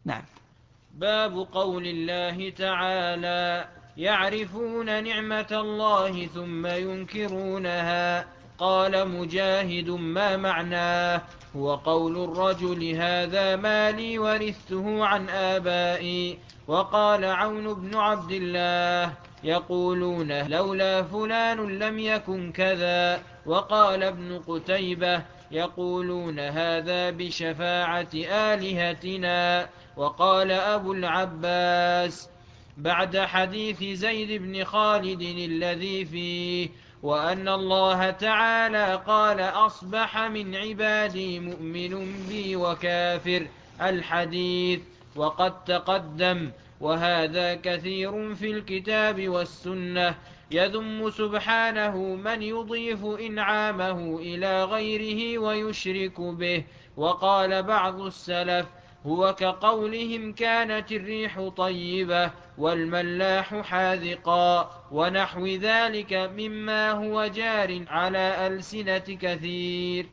نعم. باب قول الله تعالى: يعرفون نعمة الله ثم ينكرونها. قال مجاهد: ما معناه؟ هو قول الرجل: هذا مالي ورثته عن آبائي. وقال عون بن عبد الله: يقولون لولا فلان لم يكن كذا. وقال ابن قتيبة: يقولون هذا بشفاعة آلهتنا. وقال أبو العباس بعد حديث زيد بن خالد الذي فيه: وأن الله تعالى قال: أصبح من عبادي مؤمن بي وكافر، الحديث. وقد تقدم. وهذا كثير في الكتاب والسنة، يذم سبحانه من يضيف إنعامه إلى غيره ويشرك به. وقال بعض السلف: هو كقولهم كانت الريح طيبة والملاح حاذقا، ونحو ذلك مما هو جار على ألسنة كثير.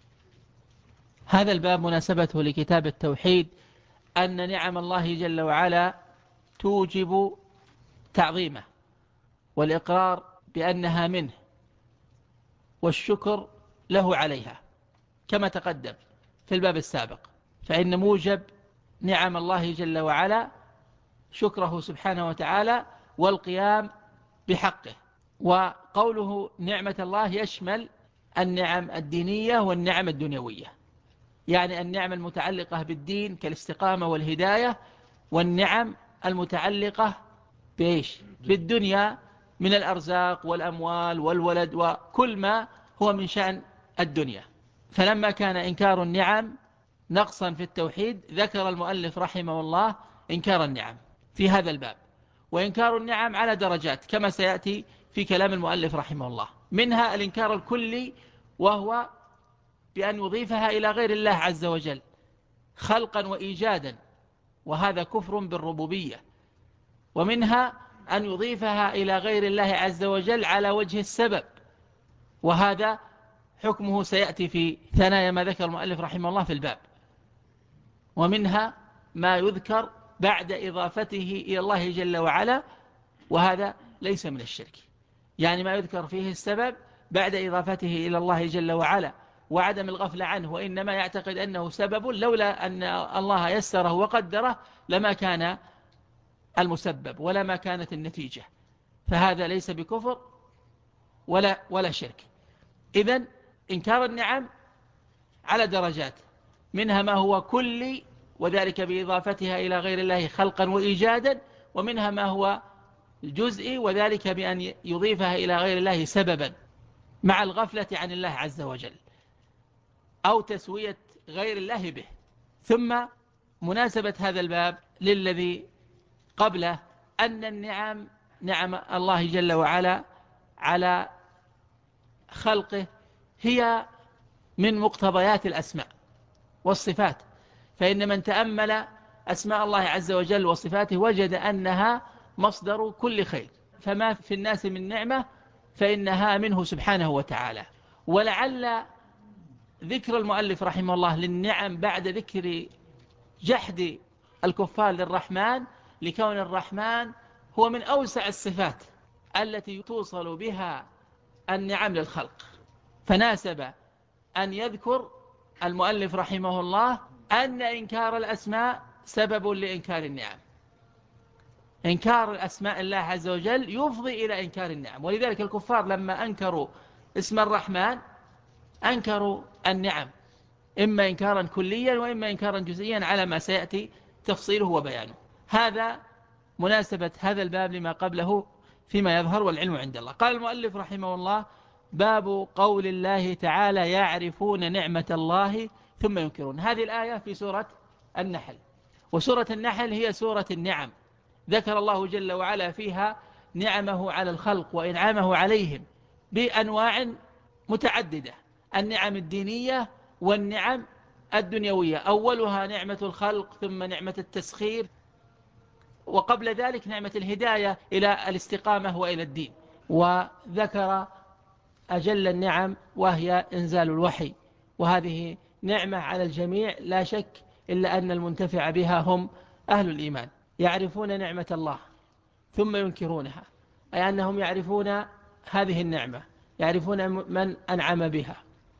هذا الباب مناسبته لكتاب التوحيد أن نعم الله جل وعلا توجب تعظيمه والإقرار بأنها منه والشكر له عليها، كما تقدم في الباب السابق. فإن موجب نعم الله جل وعلا شكره سبحانه وتعالى والقيام بحقه. وقوله نعمة الله يشمل النعم الدينية والنعم الدنيوية، يعني النعم المتعلقة بالدين كالاستقامة والهداية، والنعم المتعلقة بإيش؟ بالدنيا من الأرزاق والأموال والولد وكل ما هو من شأن الدنيا. فلما كان إنكار النعم نقصا في التوحيد ذكر المؤلف رحمه الله إنكار النعم في هذا الباب. وإنكار النعم على درجات كما سيأتي في كلام المؤلف رحمه الله. منها الإنكار الكلي، وهو بأن يضيفها إلى غير الله عز وجل خلقا وإيجادا، وهذا كفر بالربوبية. ومنها أن يضيفها إلى غير الله عز وجل على وجه السبب، وهذا حكمه سيأتي في ثنايا ما ذكر المؤلف رحمه الله في الباب. ومنها ما يذكر بعد إضافته إلى الله جل وعلا، وهذا ليس من الشرك، يعني ما يذكر فيه السبب بعد إضافته إلى الله جل وعلا وعدم الغفلة عنه، وإنما يعتقد أنه سبب لولا أن الله يسره وقدره لما كان المسبب ولما كانت النتيجة، فهذا ليس بكفر ولا شرك. إذن إنكار النعم على درجات، منها ما هو كلي وذلك بإضافتها إلى غير الله خلقا وإيجادا، ومنها ما هو جزئي وذلك بأن يضيفها إلى غير الله سببا مع الغفلة عن الله عز وجل أو تسوية غير الله به. ثم مناسبة هذا الباب للذي قبله أن النعم نعم الله جل وعلا على خلقه هي من مقتضيات الأسماء والصفات، فإن من تأمل أسماء الله عز وجل وصفاته وجد أنها مصدر كل خير، فما في الناس من نعمة فإنها منه سبحانه وتعالى. ولعل ذكر المؤلف رحمه الله للنعم بعد ذكر جحد الكفار للرحمن لكون الرحمن هو من أوسع الصفات التي توصل بها النعم للخلق، فناسب أن يذكر المؤلف رحمه الله أن إنكار الأسماء سبب لإنكار النعم. إنكار الأسماء الله عز وجل يفضي إلى إنكار النعم، ولذلك الكفار لما أنكروا اسم الرحمن أنكروا النعم، إما إنكارا كليا وإما إنكارا جزئيا على ما سيأتي تفصيله وبيانه. هذا مناسبة هذا الباب لما قبله فيما يظهر، والعلم عند الله. قال المؤلف رحمه الله: باب قول الله تعالى: يعرفون نعمة الله ثم ينكرون. هذه الآية في سورة النحل، وسورة النحل هي سورة النعم، ذكر الله جل وعلا فيها نعمه على الخلق وإنعامه عليهم بأنواع متعددة: النعم الدينية والنعم الدنيوية، أولها نعمة الخلق ثم نعمة التسخير، وقبل ذلك نعمة الهداية إلى الاستقامة وإلى الدين. وذكر أجل النعم وهي إنزال الوحي، وهذه نعمة على الجميع لا شك إلا أن المنتفع بها هم أهل الإيمان. يعرفون نعمة الله ثم ينكرونها، أي أنهم يعرفون هذه النعمة، يعرفون من أنعم بها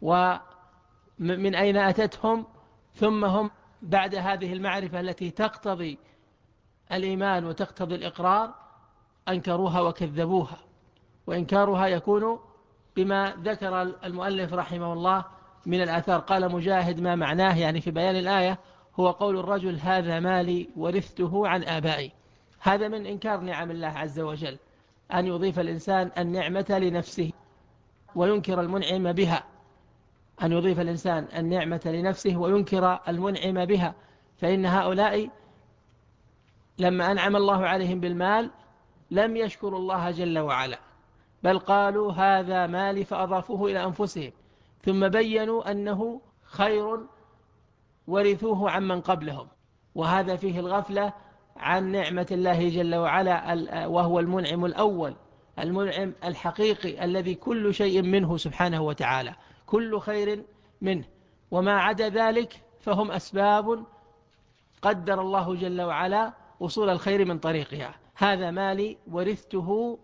ومن أين أتتهم، ثم هم بعد هذه المعرفة التي تقتضي الإيمان وتقتضي الإقرار أنكروها وكذبوها. وإنكارها يكون بما ذكر المؤلف رحمه الله من الآثار. قال مجاهد: ما معناه يعني في بيان الآية هو قول الرجل: هذا مالي ورثته عن آبائي. هذا من إنكار نعم الله عز وجل، أن يضيف الإنسان النعمة لنفسه وينكر المنعم بها، أن يضيف الإنسان النعمة لنفسه وينكر المنعم بها. فإن هؤلاء لما أنعم الله عليهم بالمال لم يشكروا الله جل وعلا، بل قالوا: هذا مالي، فأضافوه إلى أنفسهم، ثم بيّنوا أنه خير ورثوه عمن قبلهم. وهذا فيه الغفلة عن نعمة الله جل وعلا، وهو المنعم الأول، المنعم الحقيقي الذي كل شيء منه سبحانه وتعالى، كل خير منه، وما عدا ذلك فهم أسباب قدر الله جل وعلا وصول الخير من طريقها. هذا مالي ورثته،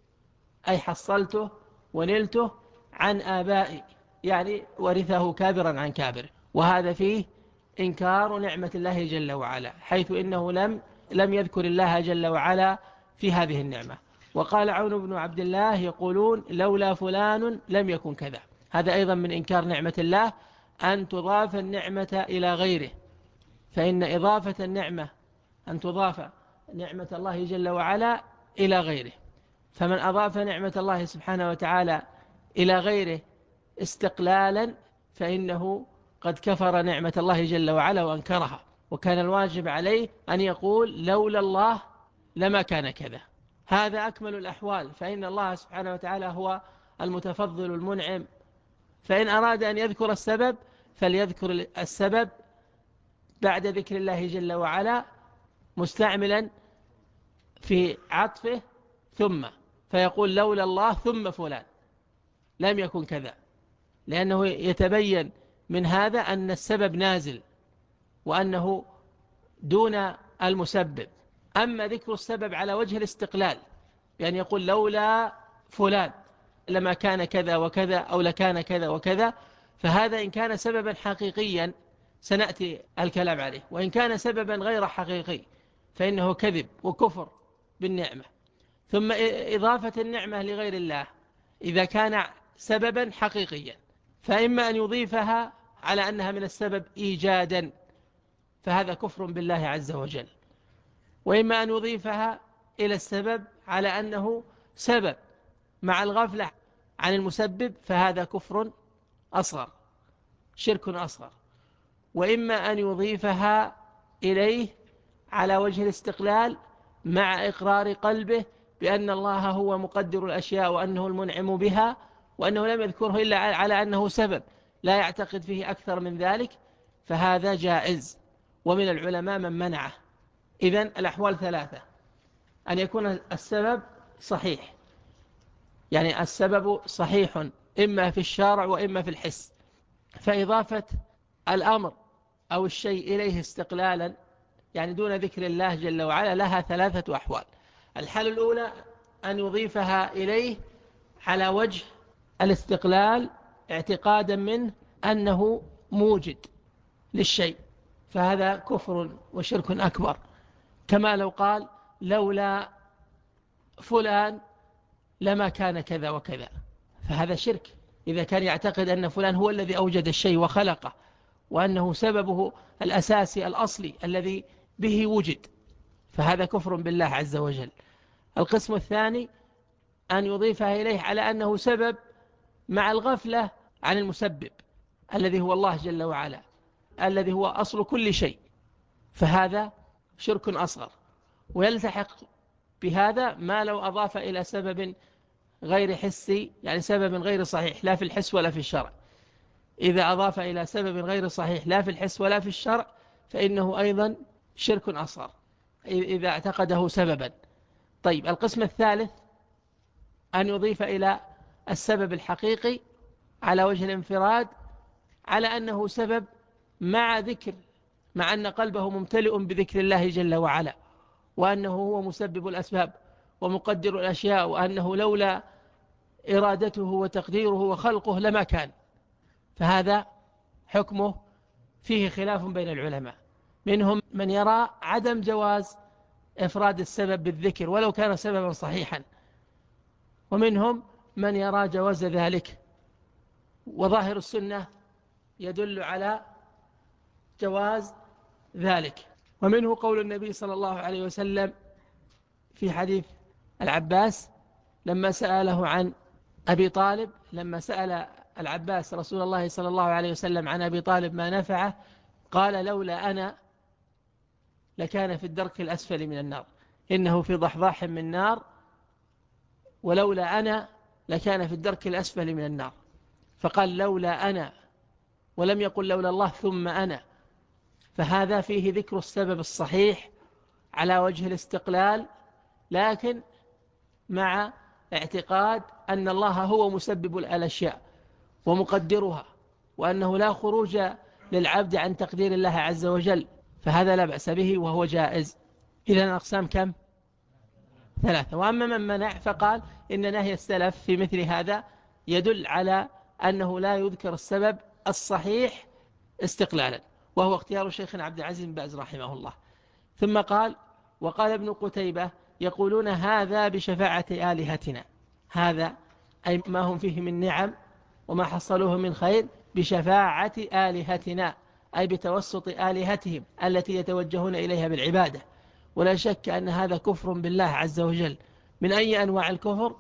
أي حصلته ونلته عن آبائي، يعني ورثه كابرا عن كابر. وهذا فيه إنكار نعمة الله جل وعلا، حيث إنه لم يذكر الله جل وعلا في هذه النعمة. وقال عون بن عبد الله: يقولون لولا فلان لم يكن كذا. هذا أيضا من إنكار نعمة الله، أن تضاف النعمة إلى غيره. فإن إضافة النعمة أن تضاف نعمة الله جل وعلا إلى غيره، فمن أضاف نعمة الله سبحانه وتعالى إلى غيره استقلالا فإنه قد كفر نعمة الله جل وعلا وأنكرها. وكان الواجب عليه أن يقول: لولا الله لما كان كذا. هذا أكمل الأحوال، فإن الله سبحانه وتعالى هو المتفضل المنعم. فإن أراد أن يذكر السبب فليذكر السبب بعد ذكر الله جل وعلا، مستعملا في عطفه ثم، فيقول: لولا الله ثم فلان لم يكن كذا، لأنه يتبين من هذا أن السبب نازل وأنه دون المسبب. أما ذكر السبب على وجه الاستقلال، يعني يقول: لولا فلان لما كان كذا وكذا، أو لكان كذا وكذا، فهذا إن كان سببا حقيقيا سنأتي الكلام عليه، وإن كان سببا غير حقيقي فإنه كذب وكفر بالنعمة. ثم إضافة النعمة لغير الله إذا كان سببا حقيقيا، فإما أن يضيفها على أنها من السبب إيجادا، فهذا كفر بالله عز وجل، وإما أن يضيفها إلى السبب على أنه سبب مع الغفلة عن المسبب، فهذا كفر أصغر، شرك أصغر. وإما أن يضيفها إليه على وجه الاستقلال مع إقرار قلبه بأن الله هو مقدر الأشياء وأنه المنعم بها، وأنه لم يذكره إلا على أنه سبب، لا يعتقد فيه أكثر من ذلك، فهذا جائز. ومن العلماء من منعه. إذن الأحوال ثلاثة: أن يكون السبب صحيح، يعني السبب صحيح إما في الشارع وإما في الحس، فإضافة الأمر أو الشيء إليه استقلالا، يعني دون ذكر الله جل وعلا، لها ثلاثة أحوال. الحالة الأولى أن يضيفها إليه على وجه الاستقلال اعتقادا منه أنه موجد للشيء، فهذا كفر وشرك أكبر. كما لو قال: لولا فلان لما كان كذا وكذا، فهذا شرك. إذا كان يعتقد أن فلان هو الذي أوجد الشيء وخلقه، وأنه سببه الأساسي الأصلي الذي به وجد، فهذا كفر بالله عز وجل. القسم الثاني أن يضيفها إليه على أنه سبب مع الغفلة عن المسبب الذي هو الله جل وعلا، الذي هو أصل كل شيء، فهذا شرك أصغر. ويلتحق بهذا ما لو أضاف إلى سبب غير حسي، يعني سبب غير صحيح لا في الحس ولا في الشرع. إذا أضاف إلى سبب غير صحيح لا في الحس ولا في الشرع فإنه أيضا شرك أصغر إذا اعتقده سببا. طيب، القسم الثالث أن يضيف إلى السبب الحقيقي على وجه الانفراد على أنه سبب مع ذكر مع أن قلبه ممتلئ بذكر الله جل وعلا، وأنه هو مسبب الأسباب ومقدر الأشياء، وأنه لولا إرادته وتقديره وخلقه لما كان. فهذا حكمه فيه خلاف بين العلماء، منهم من يرى عدم جواز إفراد السبب بالذكر ولو كان سببا صحيحا، ومنهم من يرى جواز ذلك، وظاهر السنة يدل على جواز ذلك. ومنه قول النبي صلى الله عليه وسلم في حديث العباس لما سأله عن أبي طالب، لما سأل العباس رسول الله صلى الله عليه وسلم عن أبي طالب ما نفعه، قال لولا أنا لكان في الدرك الأسفل من النار، إنه في ضحضاح من نار، ولولا أنا لكان في الدرك الأسفل من النار. فقال لولا أنا، ولم يقل لولا الله ثم أنا. فهذا فيه ذكر السبب الصحيح على وجه الاستقلال، لكن مع اعتقاد أن الله هو مسبب الأشياء ومقدرها، وأنه لا خروج للعبد عن تقدير الله عز وجل، فهذا لا بأس به وهو جائز. إذن أقسام كم؟ 3. وأما من منع فقال إن نهي السلف في مثل هذا يدل على أنه لا يذكر السبب الصحيح استقلالا، وهو اختيار شيخنا عبد العزيز بن باز رحمه الله. ثم قال وقال ابن قتيبة يقولون هذا بشفاعة آلهتنا، هذا أي ما هم فيه من نعم وما حصلوه من خير بشفاعة آلهتنا، أي بتوسط آلهتهم التي يتوجهون إليها بالعبادة. ولا شك أن هذا كفر بالله عز وجل، من أي أنواع الكفر؟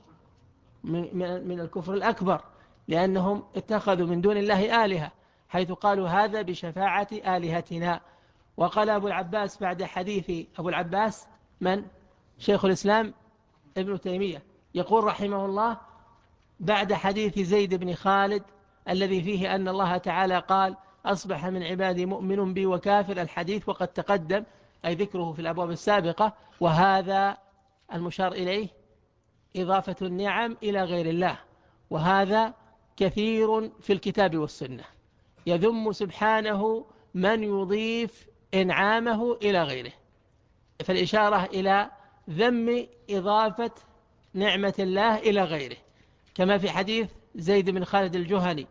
من الكفر الأكبر، لأنهم اتخذوا من دون الله آلهة، حيث قالوا هذا بشفاعة آلهتنا. وقال أبو العباس بعد حديث أبو العباس من؟ شيخ الإسلام ابن تيمية، يقول رحمه الله بعد حديث زيد بن خالد الذي فيه أن الله تعالى قال أصبح من عبادي مؤمن بي وكافر، الحديث وقد تقدم أي ذكره في الأبواب السابقة. وهذا المشار إليه إضافة النعم إلى غير الله، وهذا كثير في الكتاب والسنة، يذم سبحانه من يضيف إنعامه إلى غيره، فالإشارة إلى ذم إضافة نعمة الله إلى غيره، كما في حديث زيد بن خالد الجهني،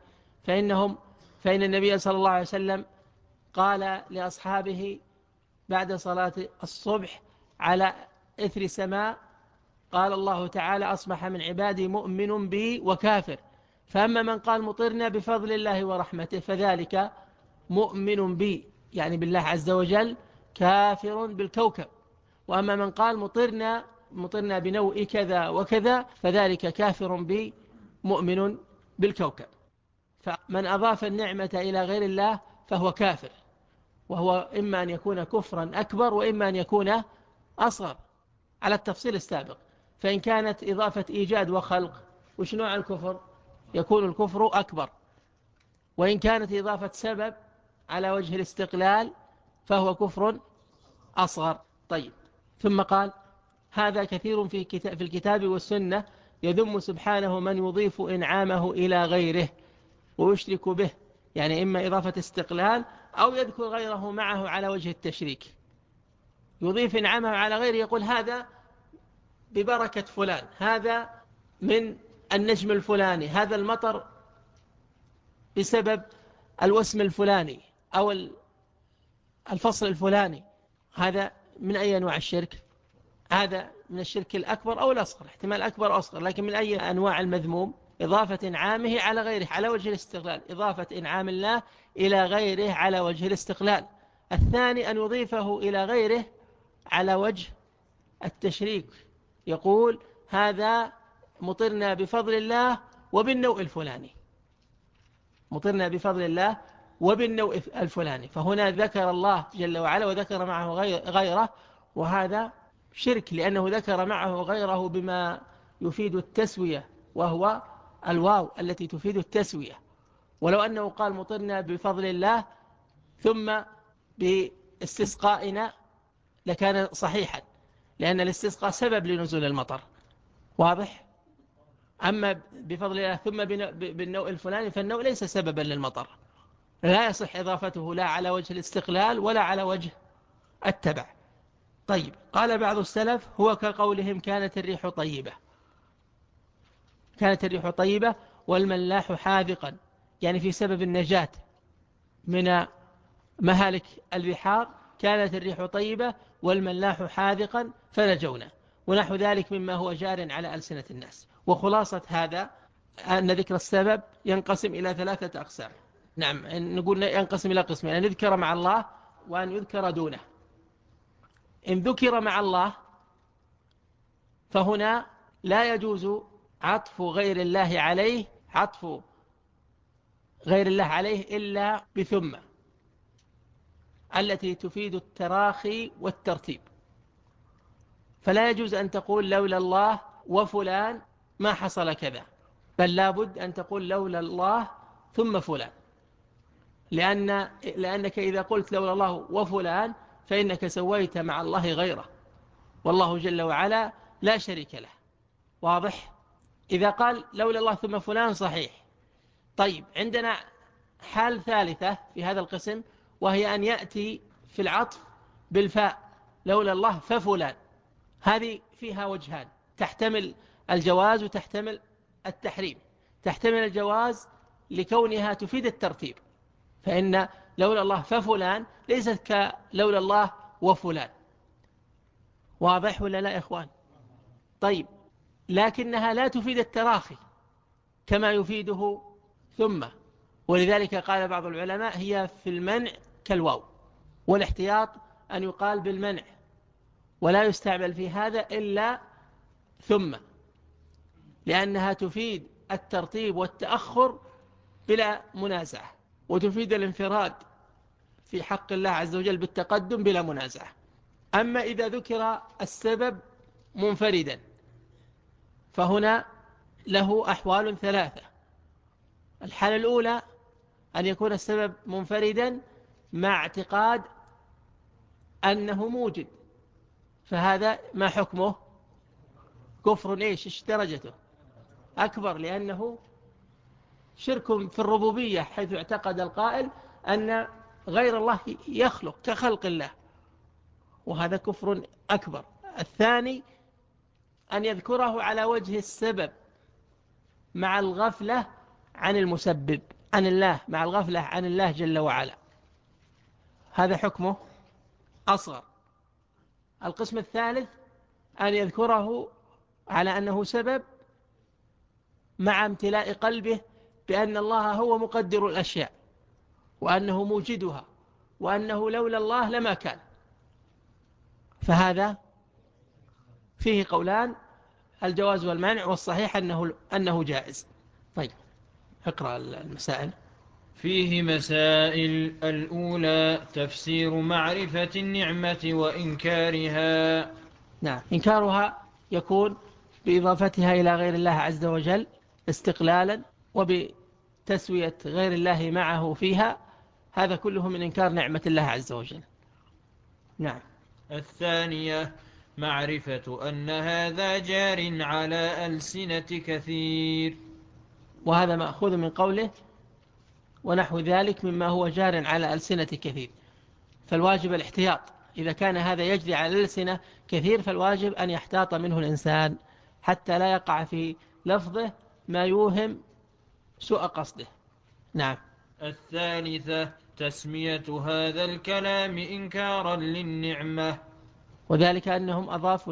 فإن النبي صلى الله عليه وسلم قال لأصحابه بعد صلاة الصبح على إثر سماء، قال الله تعالى أصبح من عبادي مؤمن بي وكافر، فأما من قال مطرنا بفضل الله ورحمته فذلك مؤمن بي يعني بالله عز وجل كافر بالكوكب، وأما من قال مطرنا بنوء كذا وكذا فذلك كافر بي مؤمن بالكوكب. فمن أضاف النعمة إلى غير الله فهو كافر، وهو إما أن يكون كفرا أكبر وإما أن يكون أصغر على التفصيل السابق. فإن كانت إضافة إيجاد وخلق وش نوع الكفر؟ يكون الكفر أكبر. وإن كانت إضافة سبب على وجه الاستقلال فهو كفر أصغر. طيب، ثم قال هذا كثير في الكتاب والسنة يذم سبحانه من يضيف إنعامه إلى غيره ويشرك به، يعني إما إضافة استقلال أو يذكر غيره معه على وجه التشريك. يضيف إنعامه على غيره، يقول هذا ببركة فلان، هذا من النجم الفلاني، هذا المطر بسبب الوسم الفلاني أو الفصل الفلاني. هذا من أي أنواع الشرك؟ هذا من الشرك الأكبر أو الأصغر، احتمال أكبر أو أصغر، لكن من أي أنواع المذموم؟ إضافة إنعامه على غيره على وجه الاستقلال، إضافة إنعام الله إلى غيره على وجه الاستقلال. الثاني أن يضيفه إلى غيره على وجه التشريك، يقول هذا مطرنا بفضل الله وبالنوء الفلاني، مطرنا بفضل الله وبالنوء الفلاني، فهنا ذكر الله جل وعلا وذكر معه غيره، وهذا شرك لأنه ذكر معه غيره بما يفيد التسوية، وهو الواو التي تفيد التسوية. ولو أنه قال مطرنا بفضل الله ثم باستسقائنا لكان صحيحا، لأن الاستسقاء سبب لنزول المطر، واضح؟ أما بفضل الله ثم بالنوء الفلاني فالنوء ليس سببا للمطر، لا يصح إضافته لا على وجه الاستقلال ولا على وجه التبع. طيب، قال بعض السلف هو كقولهم كانت الريح طيبة. كانت الريح طيبة والملاح حاذقا، يعني في سبب النجاة من مهالك البحار. كانت الريح طيبة والملاح حاذقا فنجونا، ونحو ذلك مما هو جار على ألسنة الناس. وخلاصة هذا أن ذكر السبب ينقسم إلى 3 أقسام. نعم، نقول ينقسم إلى قسمين: أن يذكر مع الله وأن يذكر دونه. إن ذكر مع الله فهنا لا يجوز عطف غير الله عليه، عطف غير الله عليه إلا بثم التي تفيد التراخي والترتيب. فلا يجوز أن تقول لولا الله وفلان ما حصل كذا، بل لابد أن تقول لولا الله ثم فلان، لأنك إذا قلت لولا الله وفلان فإنك سويت مع الله غيره، والله جل وعلا لا شريك له. واضح؟ إذا قال لولا الله ثم فلان صحيح. طيب، عندنا حال ثالثة في هذا القسم، وهي أن يأتي في العطف بالفاء لولا الله ففلان. هذه فيها وجهان، تحتمل الجواز وتحتمل التحريم. تحتمل الجواز لكونها تفيد الترتيب، فإن لولا الله ففلان ليست كلولا الله وفلان. واضح ولا لا يا إخوان؟ طيب، لكنها لا تفيد التراخي كما يفيده ثم، ولذلك قال بعض العلماء هي في المنع كالواو، والاحتياط أن يقال بالمنع، ولا يستعمل في هذا إلا ثم، لأنها تفيد الترتيب والتأخر بلا منازعة، وتفيد الانفراد في حق الله عز وجل بالتقدم بلا منازعة. أما إذا ذكر السبب منفردا فهنا له أحوال 3. الحالة الأولى أن يكون السبب منفردا مع اعتقاد أنه موجد، فهذا ما حكمه؟ كفر. إيش درجته؟ أكبر، لأنه شرك في الربوبية، حيث اعتقد القائل أن غير الله يخلق كخلق الله، وهذا كفر أكبر. الثاني أن يذكره على وجه السبب مع الغفلة عن المسبب، عن الله، مع الغفلة عن الله جل وعلا، هذا حكمه أصغر. القسم الثالث أن يذكره على أنه سبب مع امتلاء قلبه بأن الله هو مقدر الأشياء، وأنه موجدها، وأنه لولا الله لما كان، فهذا فيه قولان: الجواز والمانع، والصحيح أنه جائز. طيب، اقرأ المسائل. فيه مسائل. الأولى تفسير معرفة النعمة وإنكارها. نعم، إنكارها يكون بإضافتها إلى غير الله عز وجل استقلالا، وبتسوية غير الله معه فيها، هذا كله من إنكار نعمة الله عز وجل. نعم. الثانية معرفة أن هذا جار على ألسنة كثير، وهذا مأخوذ من قوله ونحو ذلك مما هو جار على ألسنة كثير، فالواجب الاحتياط. إذا كان هذا يجري على الألسنة كثير فالواجب أن يحتاط منه الإنسان حتى لا يقع في لفظه ما يوهم سوء قصده. نعم. الثالثة تسمية هذا الكلام إنكارا للنعمة، وذلك أنهم أضافوا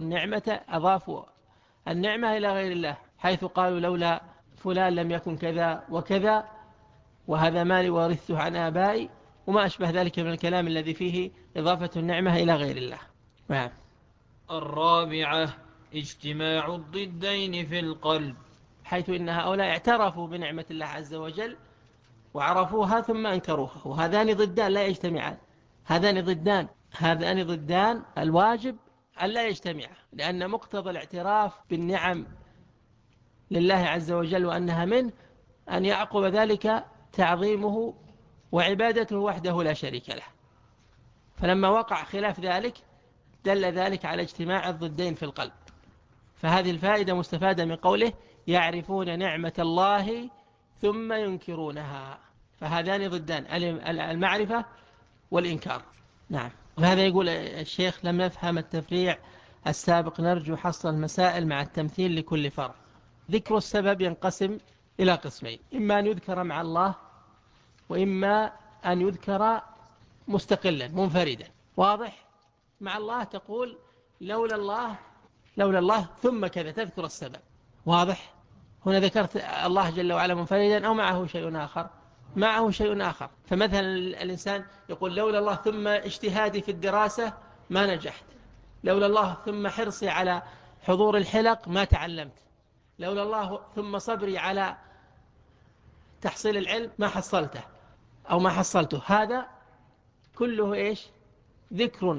النعمة إلى غير الله، حيث قالوا لولا فلان لم يكن كذا وكذا، وهذا مالي وارثته عن آبائي، وما أشبه ذلك من الكلام الذي فيه إضافة النعمة إلى غير الله. نعم. الرابعة اجتماع الضدين في القلب، حيث إن هؤلاء اعترفوا بنعمة الله عز وجل وعرفوها ثم أنكروها، وهذان ضدان لا يجتمعان. هذان ضدان الواجب أن لا يجتمعا، لأن مقتضى الاعتراف بالنعم لله عز وجل وأنها منه أن يعقب ذلك تعظيمه وعبادته وحده لا شريك له. فلما وقع خلاف ذلك دل ذلك على اجتماع الضدين في القلب. فهذه الفائدة مستفادة من قوله يعرفون نعمة الله ثم ينكرونها. فهذان ضدان، المعرفة والإنكار. نعم. وهذا يقول الشيخ: لم نفهم التفريع السابق، نرجو حصر المسائل مع التمثيل لكل فرع. ذكر السبب ينقسم إلى قسمين: إما أن يذكر مع الله، وإما أن يذكر مستقلا منفردا. واضح؟ مع الله تقول لولا الله ثم كذا، تذكر السبب. واضح؟ هنا ذكرت الله جل وعلا منفردا أو معه شيء آخر؟ معه شيء آخر. فمثلا الإنسان يقول لولا الله ثم اجتهادي في الدراسة ما نجحت، لولا الله ثم حرصي على حضور الحلق ما تعلمت، لولا الله ثم صبري على تحصيل العلم ما حصلته أو ما حصلته. هذا كله إيش؟ ذكر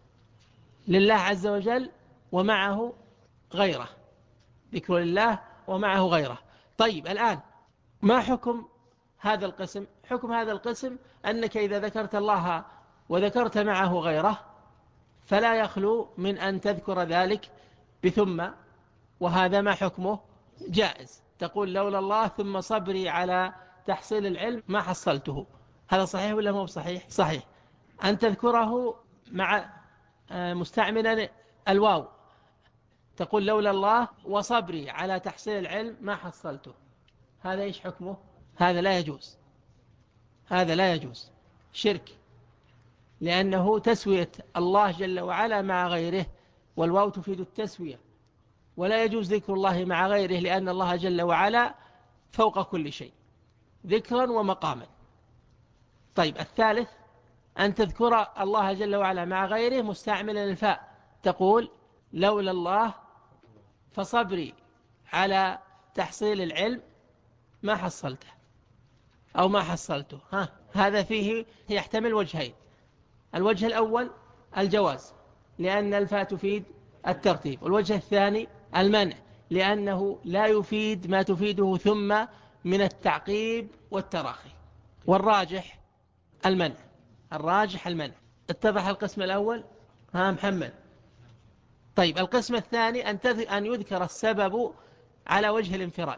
لله عز وجل ومعه غيره، ذكر لله ومعه غيره. طيب الآن ما حكم هذا القسم؟ حكم هذا القسم أنك إذا ذكرت الله وذكرت معه غيره فلا يخلو من أن تذكر ذلك بثم، وهذا ما حكمه؟ جائز. تقول لولا الله ثم صبري على تحصيل العلم ما حصلته. هذا صحيح ولا مو صحيح؟ صحيح. أن تذكره مع مستعملا الواو، تقول لولا الله وصبري على تحصيل العلم ما حصلته. هذا إيش حكمه؟ هذا لا يجوز، هذا لا يجوز، شرك، لأنه تسوية الله جل وعلا مع غيره، والواو تفيد التسوية، ولا يجوز ذكر الله مع غيره، لأن الله جل وعلا فوق كل شيء ذكرا ومقاما. طيب الثالث أن تذكر الله جل وعلا مع غيره مستعملا الفاء، تقول لولا الله فصبري على تحصيل العلم ما حصلته أو ما حصلته. هذا فيه يحتمل وجهين: الوجه الأول الجواز لأن الفاء تفيد الترتيب، والوجه الثاني المنع لأنه لا يفيد ما تفيده ثم من التعقيب والتراخي. والراجح المنع، الراجح المنع. اتضح القسم الأول؟ محمد. طيب القسم الثاني أن يذكر السبب على وجه الانفراد،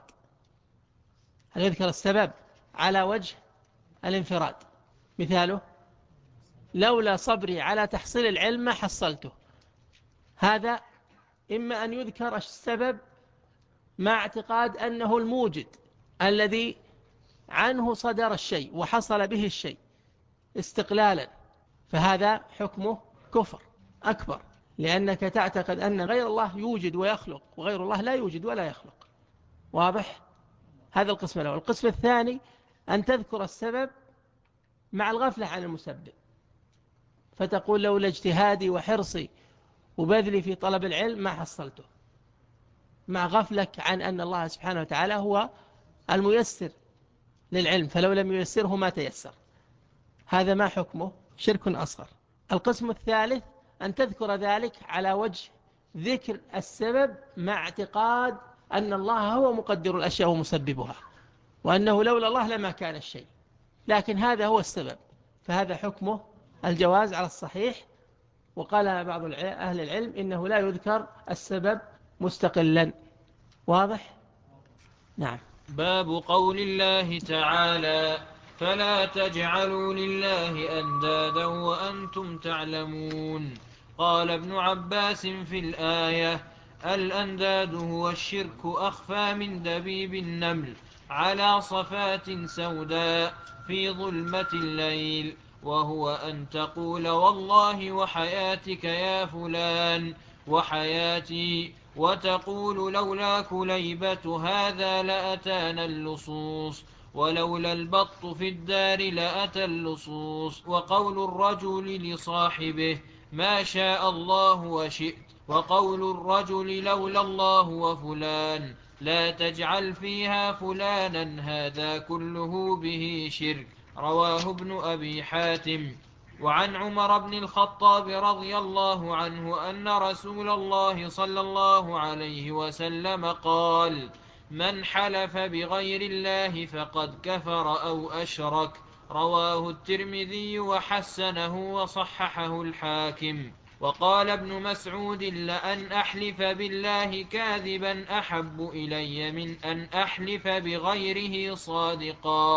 أن يذكر السبب على وجه الانفراد. مثاله لولا صبري على تحصيل العلم ما حصلته. هذا إما أن يذكر السبب مع اعتقاد أنه الموجد الذي عنه صدر الشيء وحصل به الشيء استقلالا، فهذا حكمه كفر أكبر، لأنك تعتقد أن غير الله يوجد ويخلق وغير الله لا يوجد ولا يخلق. واضح؟ هذا القسم الأول. القسم الثاني أن تذكر السبب مع الغفلة عن المسبب، فتقول لولا اجتهادي وحرصي وبذلي في طلب العلم ما حصلته، مع غفلك عن أن الله سبحانه وتعالى هو الميسر للعلم، فلو لم ييسره ما تيسر. هذا ما حكمه؟ شرك أصغر. القسم الثالث أن تذكر ذلك على وجه ذكر السبب مع اعتقاد أن الله هو مقدر الأشياء ومسببها، وأنه لولا الله لما كان الشيء، لكن هذا هو السبب، فهذا حكمه الجواز على الصحيح. وقال بعض أهل العلم إنه لا يذكر السبب مستقلا. واضح؟ نعم. باب قول الله تعالى: فلا تجعلوا لله أندادا وأنتم تعلمون. قال ابن عباس في الآية: الأنداد هو الشرك أخفى من دبيب النمل على صفات سوداء في ظلمة الليل، وهو أن تقول والله وحياتك يا فلان وحياتي، وتقول لولا كليبة هذا لأتانا اللصوص، ولولا البط في الدار لأتى اللصوص، وقول الرجل لصاحبه ما شاء الله وشئت، وقول الرجل لولا الله وفلان لا تجعل فيها فلانا، هذا كله به شرك. رواه ابن أبي حاتم. وعن عمر بن الخطاب رضي الله عنه أن رسول الله صلى الله عليه وسلم قال: من حلف بغير الله فقد كفر أو أشرك. رواه الترمذي وحسنه وصححه الحاكم. وقال ابن مسعود: لأن أحلف بالله كاذبا أحب إلي من أن أحلف بغيره صادقا.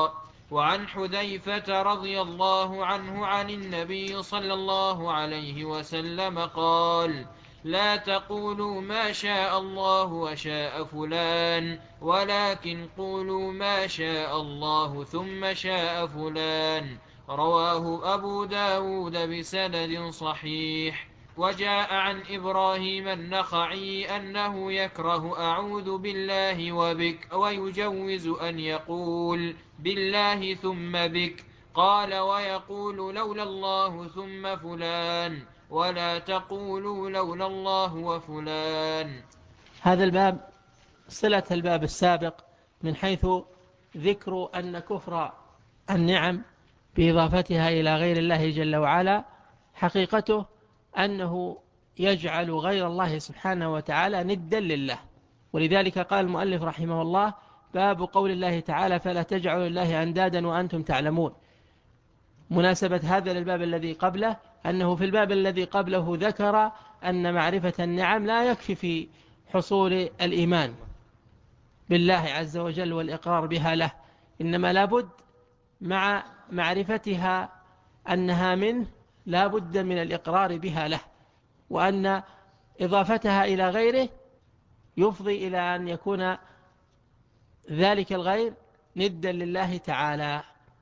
وعن حذيفة رضي الله عنه عن النبي صلى الله عليه وسلم قال: لا تقولوا ما شاء الله وشاء فلان، ولكن قولوا ما شاء الله ثم شاء فلان. رواه أبو داود بسند صحيح. وجاء عن إبراهيم النخعي أنه يكره أعوذ بالله وبك، ويجوز أن يقول بالله ثم بك. قال: ويقول لولا الله ثم فلان، ولا تقولوا لولا الله وفلان. هذا الباب صلة الباب السابق من حيث ذكر أن كفر النعم بإضافتها إلى غير الله جل وعلا حقيقته أنه يجعل غير الله سبحانه وتعالى ندا لله. ولذلك قال المؤلف رحمه الله: باب قول الله تعالى: فلا تجعلوا لله أندادا وأنتم تعلمون. مناسبة هذا للباب الذي قبله أنه في الباب الذي قبله ذكر أن معرفة النعم لا يكفي في حصول الإيمان بالله عز وجل والإقرار بها له، إنما لابد مع معرفتها أنها منه لابد من الإقرار بها له، وأن إضافتها إلى غيره يفضي إلى أن يكون ذلك الغير ندا لله تعالى.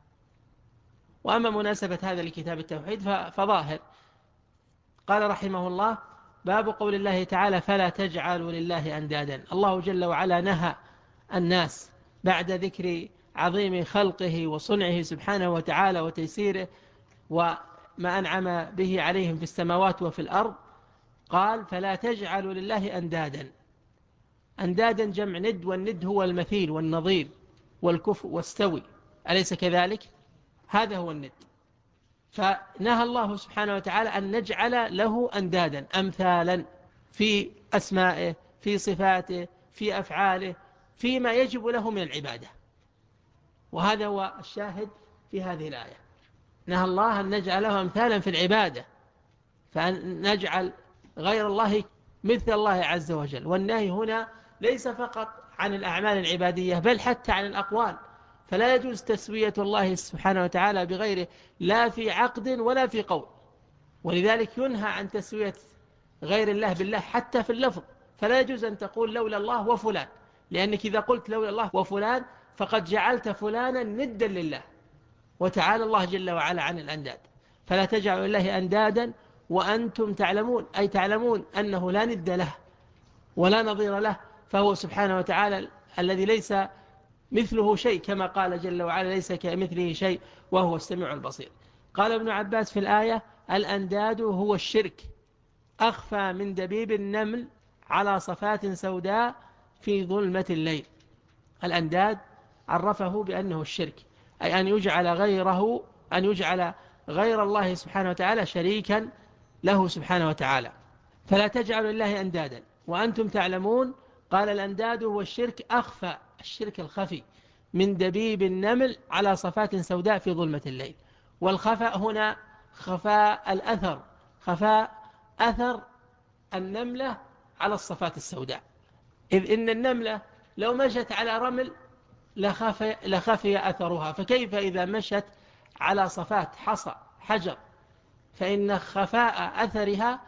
وأما مناسبة هذا لكتاب التوحيد فظاهر. قال رحمه الله: باب قول الله تعالى: فلا تجعلوا لله أندادا. الله جل وعلا نهى الناس بعد ذكر عظيم خلقه وصنعه سبحانه وتعالى وتيسيره وما أنعم به عليهم في السماوات وفي الأرض، قال: فلا تجعلوا لله أندادا. أندادا جمع ند، والند هو المثيل والنظير والكفء والستوي، أليس كذلك؟ هذا هو الند. فنهى الله سبحانه وتعالى أن نجعل له أندادا أمثالا في أسمائه، في صفاته، في أفعاله، فيما يجب له من العبادة. وهذا هو الشاهد في هذه الآية. نهى الله أن نجعل له أمثالا في العبادة، فأن نجعل غير الله مثل الله عز وجل. والنهي هنا ليس فقط عن الأعمال العبادية بل حتى عن الأقوال، فلا يجوز تسوية الله سبحانه وتعالى بغيره لا في عقد ولا في قول. ولذلك ينهى عن تسوية غير الله بالله حتى في اللفظ، فلا يجوز أن تقول لولا الله وفلان، لأنك إذا قلت لولا الله وفلان فقد جعلت فلانا ندا لله، وتعالى الله جل وعلا عن الأنداد. فلا تجعلوا لله أندادا وأنتم تعلمون، أي تعلمون أنه لا ند له ولا نظير له، فهو سبحانه وتعالى الذي ليس مثله شيء، كما قال جل وعلا: ليس كمثله شيء وهو السميع البصير. قال ابن عباس في الآية: الأنداد هو الشرك أخفى من دبيب النمل على صفات سوداء في ظلمة الليل. الأنداد عرفه بأنه الشرك، أي أن يجعل غير الله سبحانه وتعالى شريكا له سبحانه وتعالى. فلا تجعلوا لله أندادا وأنتم تعلمون. قال: الأنداد هو الشرك أخفى، الشرك الخفي، من دبيب النمل على صفات سوداء في ظلمة الليل. والخفاء هنا خفاء الأثر، خفاء أثر النملة على الصفات السوداء، إذ إن النملة لو مشت على رمل لخفي أثرها، فكيف إذا مشت على صفات حصى حجر، فإن خفاء أثرها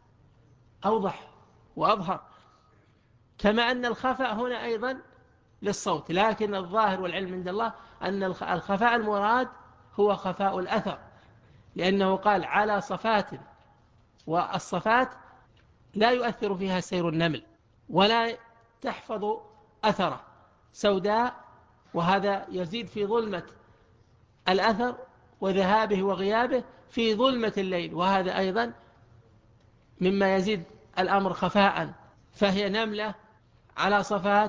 أوضح وأظهر. كما أن الخفاء هنا أيضا للصوت، لكن الظاهر والعلم عند الله أن الخفاء المراد هو خفاء الأثر، لأنه قال على صفات، والصفات لا يؤثر فيها سير النمل ولا تحفظ أثره، سوداء، وهذا يزيد في ظلمة الأثر وذهابه وغيابه في ظلمة الليل، وهذا أيضا مما يزيد الأمر خفاء. فهي نملة على صفات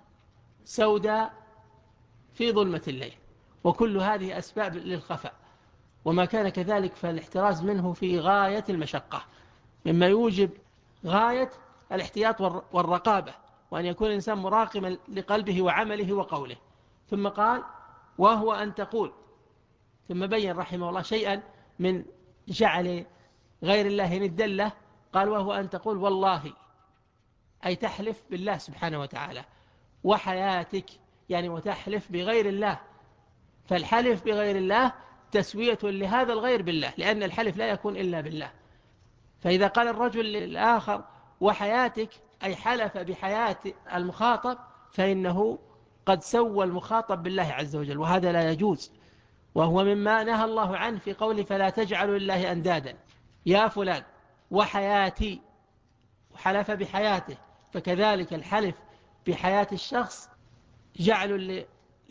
سوداء في ظلمة الليل، وكل هذه أسباب للخفاء، وما كان كذلك فالاحتراز منه في غاية المشقة، مما يوجب غاية الاحتياط والرقابة، وأن يكون الإنسان مراقما لقلبه وعمله وقوله. ثم قال: وهو أن تقول. ثم بين رحمه الله شيئا من جعل غير الله ندا له، قال: وهو أن تقول والله، أي تحلف بالله سبحانه وتعالى، وحياتك، يعني وتحلف بغير الله، فالحلف بغير الله تسوية لهذا الغير بالله، لأن الحلف لا يكون إلا بالله. فإذا قال الرجل للآخر وحياتك، أي حلف بحياة المخاطب، فإنه قد سوى المخاطب بالله عز وجل، وهذا لا يجوز، وهو مما نهى الله عنه في قوله فلا تجعلوا لله أندادا. يا فلان وحياتي، وحلف بحياته، فكذلك الحلف بحياة الشخص جعل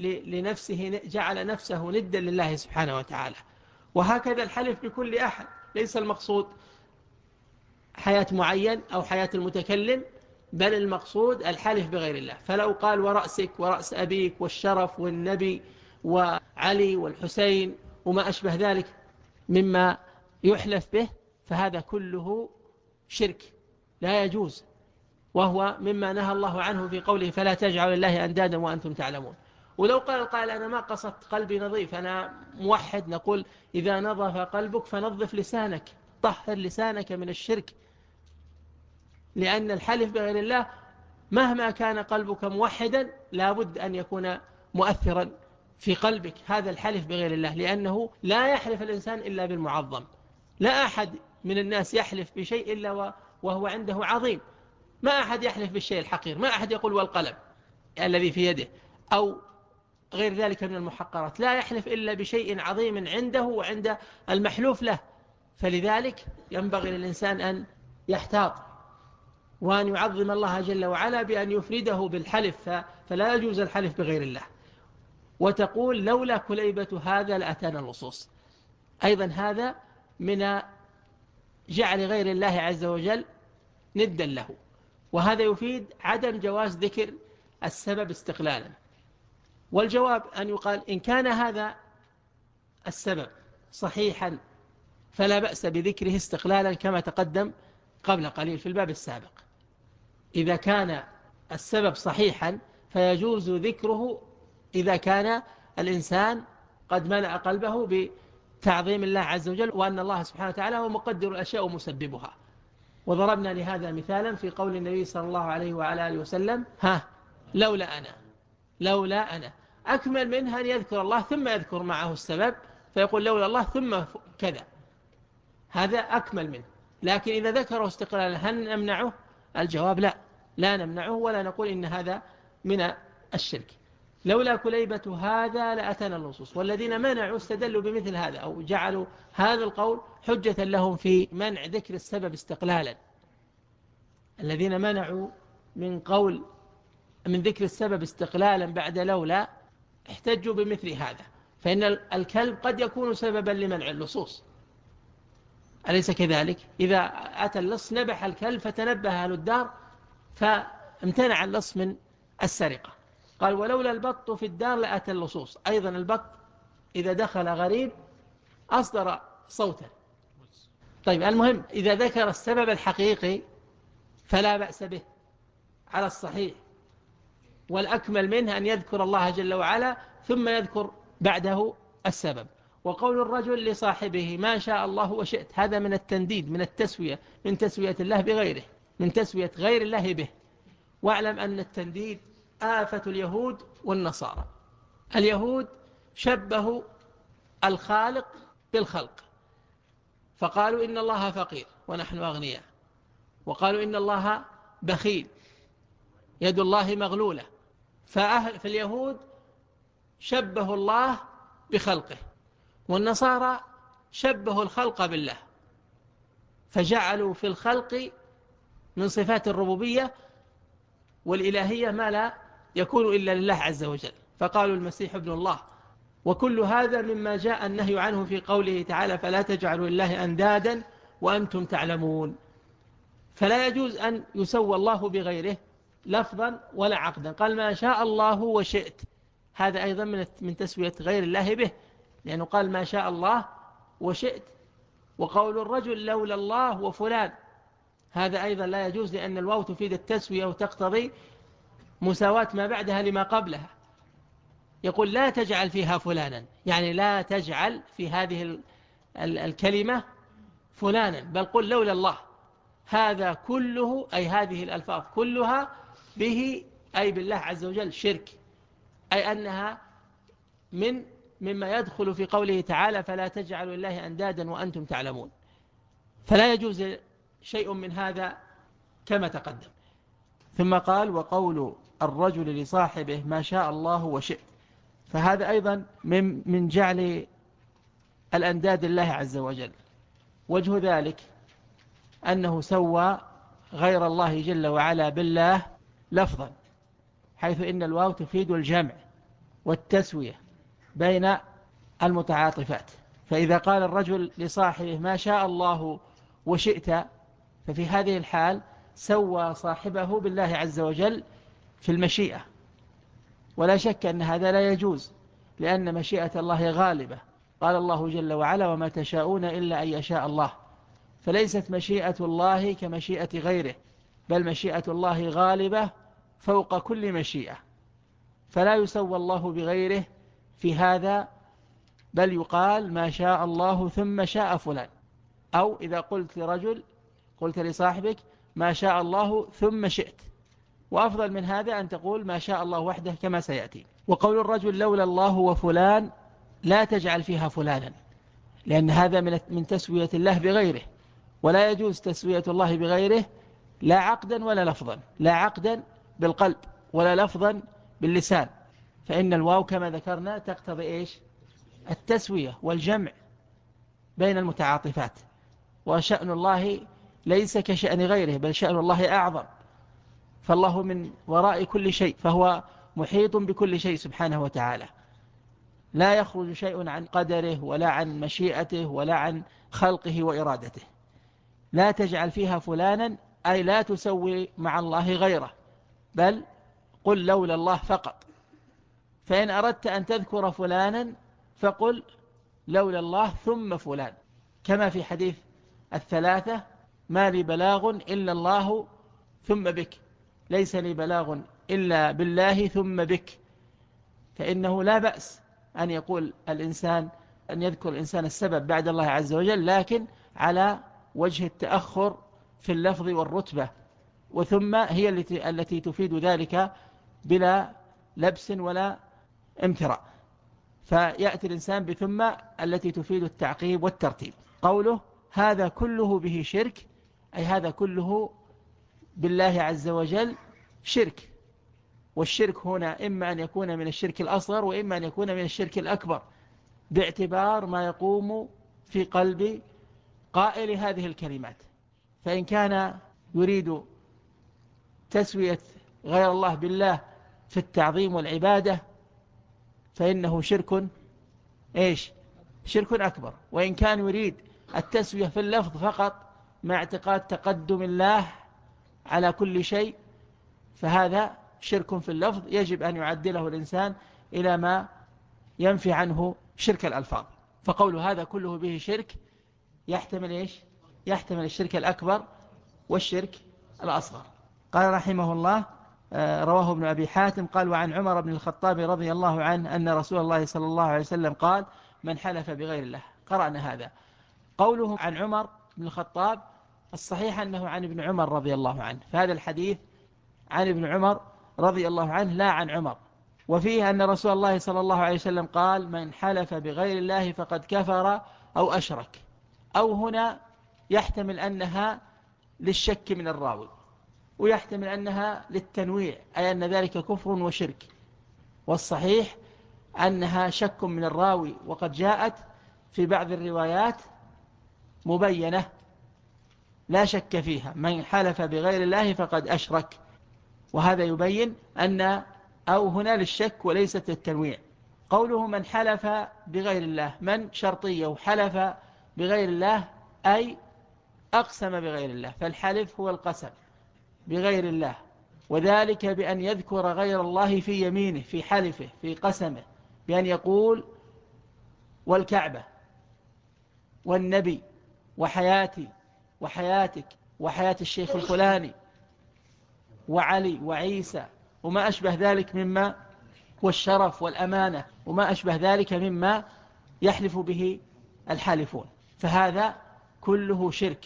نفسه ندا لله سبحانه وتعالى. وهكذا الحلف بكل أحد، ليس المقصود حياة معين أو حياة المتكلم، بل المقصود الحلف بغير الله. فلو قال ورأسك ورأس أبيك والشرف والنبي وعلي والحسين وما أشبه ذلك مما يحلف به، فهذا كله شرك لا يجوز، وهو مما نهى الله عنه في قوله فلا تجعلوا لله أندادا وأنتم تعلمون. ولو قال القائل أنا ما قصدت قلبي نظيف، أنا موحد، نقول إذا نظف قلبك فنظف لسانك، طهر لسانك من الشرك، لأن الحلف بغير الله مهما كان قلبك موحدا لابد أن يكون مؤثرا في قلبك هذا الحلف بغير الله، لأنه لا يحلف الإنسان إلا بالمعظم. لا أحد من الناس يحلف بشيء إلا وهو عنده عظيم. ما أحد يحلف بالشيء الحقير، ما أحد يقول والقلم الذي في يده أو غير ذلك من المحقرات، لا يحلف إلا بشيء عظيم عنده وعند المحلوف له. فلذلك ينبغي للإنسان أن يحتاط وأن يعظم الله جل وعلا بأن يفرده بالحلف، فلا يجوز الحلف بغير الله. وتقول لولا كليبة هذا لأتانا اللصوص، أيضا هذا من جعل غير الله عز وجل ندا له، وهذا يفيد عدم جواز ذكر السبب استقلالا. والجواب أن يقال إن كان هذا السبب صحيحا فلا بأس بذكره استقلالا كما تقدم قبل قليل في الباب السابق. إذا كان السبب صحيحا فيجوز ذكره إذا كان الإنسان قد ملأ قلبه بتعظيم الله عز وجل، وأن الله سبحانه وتعالى هو مقدر الأشياء ومسببها. وضربنا لهذا مثالا في قول النبي صلى الله عليه وعلى آله وسلم لولا أنا أكمل منها أن يذكر الله ثم يذكر معه السبب، فيقول لولا الله ثم كذا، هذا أكمل منه. لكن إذا ذكره استقلالا هل نمنعه؟ الجواب لا نمنعه، ولا نقول إن هذا من الشرك. لولا كليبة هذا لأتانا اللصوص. والذين منعوا استدلوا بمثل هذا أو جعلوا هذا القول حجة لهم في منع ذكر السبب استقلالا. الذين منعوا من ذكر السبب استقلالا بعد لولا احتجوا بمثل هذا، فإن الكلب قد يكون سببا لمنع اللصوص، أليس كذلك؟ إذا أتى اللص نبح الكلب فتنبه أهل الدار فامتنع اللص من السرقة. قال ولولا البط في الدار لأتى اللصوص. أيضا البط إذا دخل غريب أصدر صوتا. طيب المهم إذا ذكر السبب الحقيقي فلا بأس به على الصحيح، والأكمل منه أن يذكر الله جل وعلا ثم يذكر بعده السبب. وقول الرجل لصاحبه ما شاء الله وشئت، هذا من التنديد، من التسوية، من تسوية الله بغيره، من تسوية غير الله به. واعلم أن التنديد آفة اليهود والنصارى. اليهود شبهوا الخالق بالخلق، فقالوا إن الله فقير ونحن أغنياء، وقالوا إن الله بخيل يد الله مغلولة. فاليهود شبهوا الله بخلقه، والنصارى شبهوا الخلق بالله، فجعلوا في الخلق من صفات الربوبية والإلهية ما لا يكون إلا لله عز وجل، فقالوا المسيح ابن الله. وكل هذا مما جاء النهي عنه في قوله تعالى فلا تجعلوا لله أندادا وأنتم تعلمون. فلا يجوز أن يسوى الله بغيره لفظا ولا عقدا. قال ما شاء الله وشئت، هذا أيضا من تسوية غير الله به، لأنه قال ما شاء الله وشئت. وقول الرجل لولا الله وفلان، هذا أيضا لا يجوز، لأن الواو تفيد التسوية وتقتضي مساواة ما بعدها لما قبلها. يقول لا تجعل فيها فلانا، يعني لا تجعل في هذه الكلمة فلانا، بل قل لولا الله. هذا كله أي هذه الألفاظ كلها به أي بالله عز وجل شرك، أي أنها من مما يدخل في قوله تعالى فلا تجعلوا لله أندادا وأنتم تعلمون، فلا يجوز شيء من هذا كما تقدم. ثم قال وقول الرجل لصاحبه ما شاء الله وشئت، فهذا أيضا من جعل الأنداد الله عز وجل. وجه ذلك أنه سوى غير الله جل وعلا بالله لفظا، حيث إن الواو تفيد الجمع والتسوية بين المتعاطفات. فإذا قال الرجل لصاحبه ما شاء الله وشئت، ففي هذه الحال سوى صاحبه بالله عز وجل في المشيئة، ولا شك أن هذا لا يجوز، لأن مشيئة الله غالبة. قال الله جل وعلا وما تشاءون إلا أن يشاء الله، فليست مشيئة الله كمشيئة غيره، بل مشيئة الله غالبة فوق كل مشيئة، فلا يسوى الله بغيره في هذا، بل يقال ما شاء الله ثم شاء فلان. أو إذا قلت لرجل قلت لصاحبك ما شاء الله ثم شئت، وأفضل من هذا أن تقول ما شاء الله وحده كما سيأتي. وقول الرجل لولا الله وفلان لا تجعل فيها فلانا، لأن هذا من تسوية الله بغيره، ولا يجوز تسوية الله بغيره لا عقدا ولا لفظا، لا عقدا بالقلب ولا لفظا باللسان، فإن الواو كما ذكرنا تقتضي إيش؟ التسوية والجمع بين المتعاطفات. وشأن الله ليس كشأن غيره، بل شأن الله أعظم، فالله من وراء كل شيء، فهو محيط بكل شيء سبحانه وتعالى، لا يخرج شيء عن قدره ولا عن مشيئته ولا عن خلقه وإرادته. لا تجعل فيها فلانا أي لا تسوي مع الله غيره، بل قل لولا الله فقط. فإن أردت أن تذكر فلانا فقل لولا الله ثم فلان، كما في حديث الثلاثة ما لي بلاغ إلا الله ثم بك، ليس لي بلاغ إلا بالله ثم بك. فإنه لا بأس أن يقول الإنسان أن يذكر الإنسان السبب بعد الله عز وجل، لكن على وجه التأخر في اللفظ والرتبة، وثم هي التي تفيد ذلك بلا لبس ولا امتراء، فيأتي الإنسان بثم التي تفيد التعقيب والترتيب. قوله هذا كله به شرك، أي هذا كله بالله عز وجل شرك. والشرك هنا إما أن يكون من الشرك الأصغر وإما أن يكون من الشرك الأكبر، باعتبار ما يقوم في قلب قائل هذه الكلمات. فإن كان يريد تسوية غير الله بالله في التعظيم والعبادة فإنه شرك إيش؟ شرك أكبر. وإن كان يريد التسوية في اللفظ فقط مع اعتقاد تقدم الله على كل شيء فهذا شرك في اللفظ، يجب أن يعدله الإنسان إلى ما ينفي عنه شرك الألفاظ. فقول هذا كله به شرك يحتمل إيش؟ يحتمل الشرك الأكبر والشرك الأصغر. قال رحمه الله رواه ابن أبي حاتم قال وعن عمر بن الخطاب رضي الله عنه أن رسول الله صلى الله عليه وسلم قال من حلف بغير الله. قرأنا هذا. قوله عن عمر بن الخطاب الصحيح أنه عن ابن عمر رضي الله عنه، فهذا الحديث عن ابن عمر رضي الله عنه لا عن عمر. وفيه أن رسول الله صلى الله عليه وسلم قال من حلف بغير الله فقد كفر أو أشرك. أو هنا يحتمل أنها للشك من الراوي، ويحتمل أنها للتنويع، أي أن ذلك كفر وشرك. والصحيح أنها شك من الراوي، وقد جاءت في بعض الروايات مبينة لا شك فيها من حلف بغير الله فقد أشرك، وهذا يبين أن أو هنا للشك وليست للتنويع. قوله من حلف بغير الله، من شرطية وحلف بغير الله أي أقسم بغير الله، فالحلف هو القسم بغير الله، وذلك بأن يذكر غير الله في يمينه في حلفه في قسمه، بأن يقول والكعبة والنبي وحياتي وحياتك وحياة الشيخ الفلاني وعلي وعيسى وما أشبه ذلك مما والشرف والأمانة وما أشبه ذلك مما يحلف به الحالفون، فهذا كله شرك،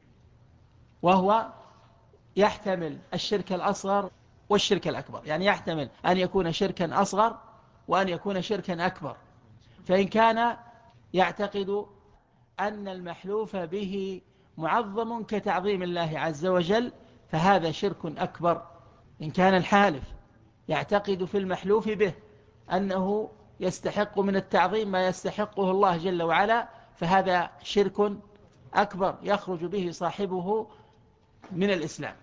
وهو يحتمل الشرك الأصغر والشرك الأكبر، يعني يحتمل أن يكون شركا أصغر وأن يكون شركا أكبر. فإن كان يعتقد أن المحلوف به معظم كتعظيم الله عز وجل فهذا شرك أكبر. إن كان الحالف يعتقد في المحلوف به أنه يستحق من التعظيم ما يستحقه الله جل وعلا فهذا شرك أكبر يخرج به صاحبه من الإسلام.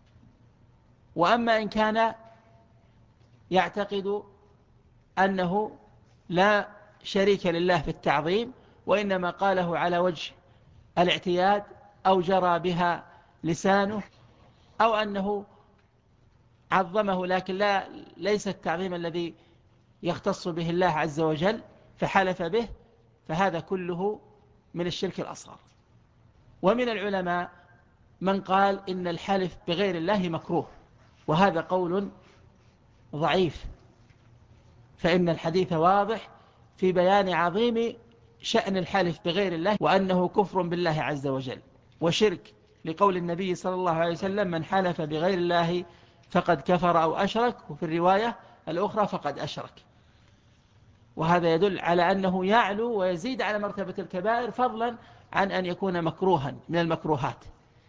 وأما إن كان يعتقد أنه لا شريك لله في التعظيم وإنما قاله على وجه الاعتياد أو جرى بها لسانه أو أنه عظمه لكن ليس التعظيم الذي يختص به الله عز وجل فحلف به فهذا كله من الشرك الأصغر. ومن العلماء من قال إن الحلف بغير الله مكروه وهذا قول ضعيف، فإن الحديث واضح في بيان عظيم شأن الحلف بغير الله وأنه كفر بالله عز وجل وشرك، لقول النبي صلى الله عليه وسلم من حلف بغير الله فقد كفر أو أشرك، وفي الرواية الأخرى فقد أشرك. وهذا يدل على أنه يعلو ويزيد على مرتبة الكبائر فضلا عن أن يكون مكروها من المكروهات.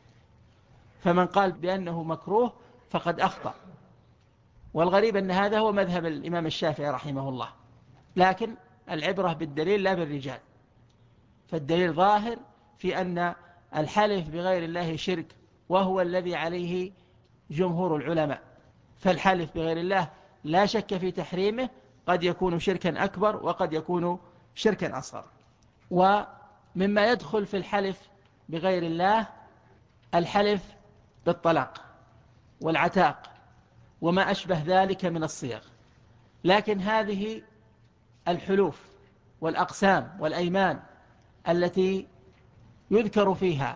فمن قال بأنه مكروه فقد أخطأ. والغريب أن هذا هو مذهب الإمام الشافعي رحمه الله، لكن العبرة بالدليل لا بالرجال، فالدليل ظاهر في أن الحلف بغير الله شرك وهو الذي عليه جمهور العلماء. فالحلف بغير الله لا شك في تحريمه، قد يكون شركا أكبر وقد يكون شركا أصغر. ومما يدخل في الحلف بغير الله الحلف بالطلاق والعتاق وما أشبه ذلك من الصيغ، لكن هذه الحلوف والأقسام والأيمان التي يذكر فيها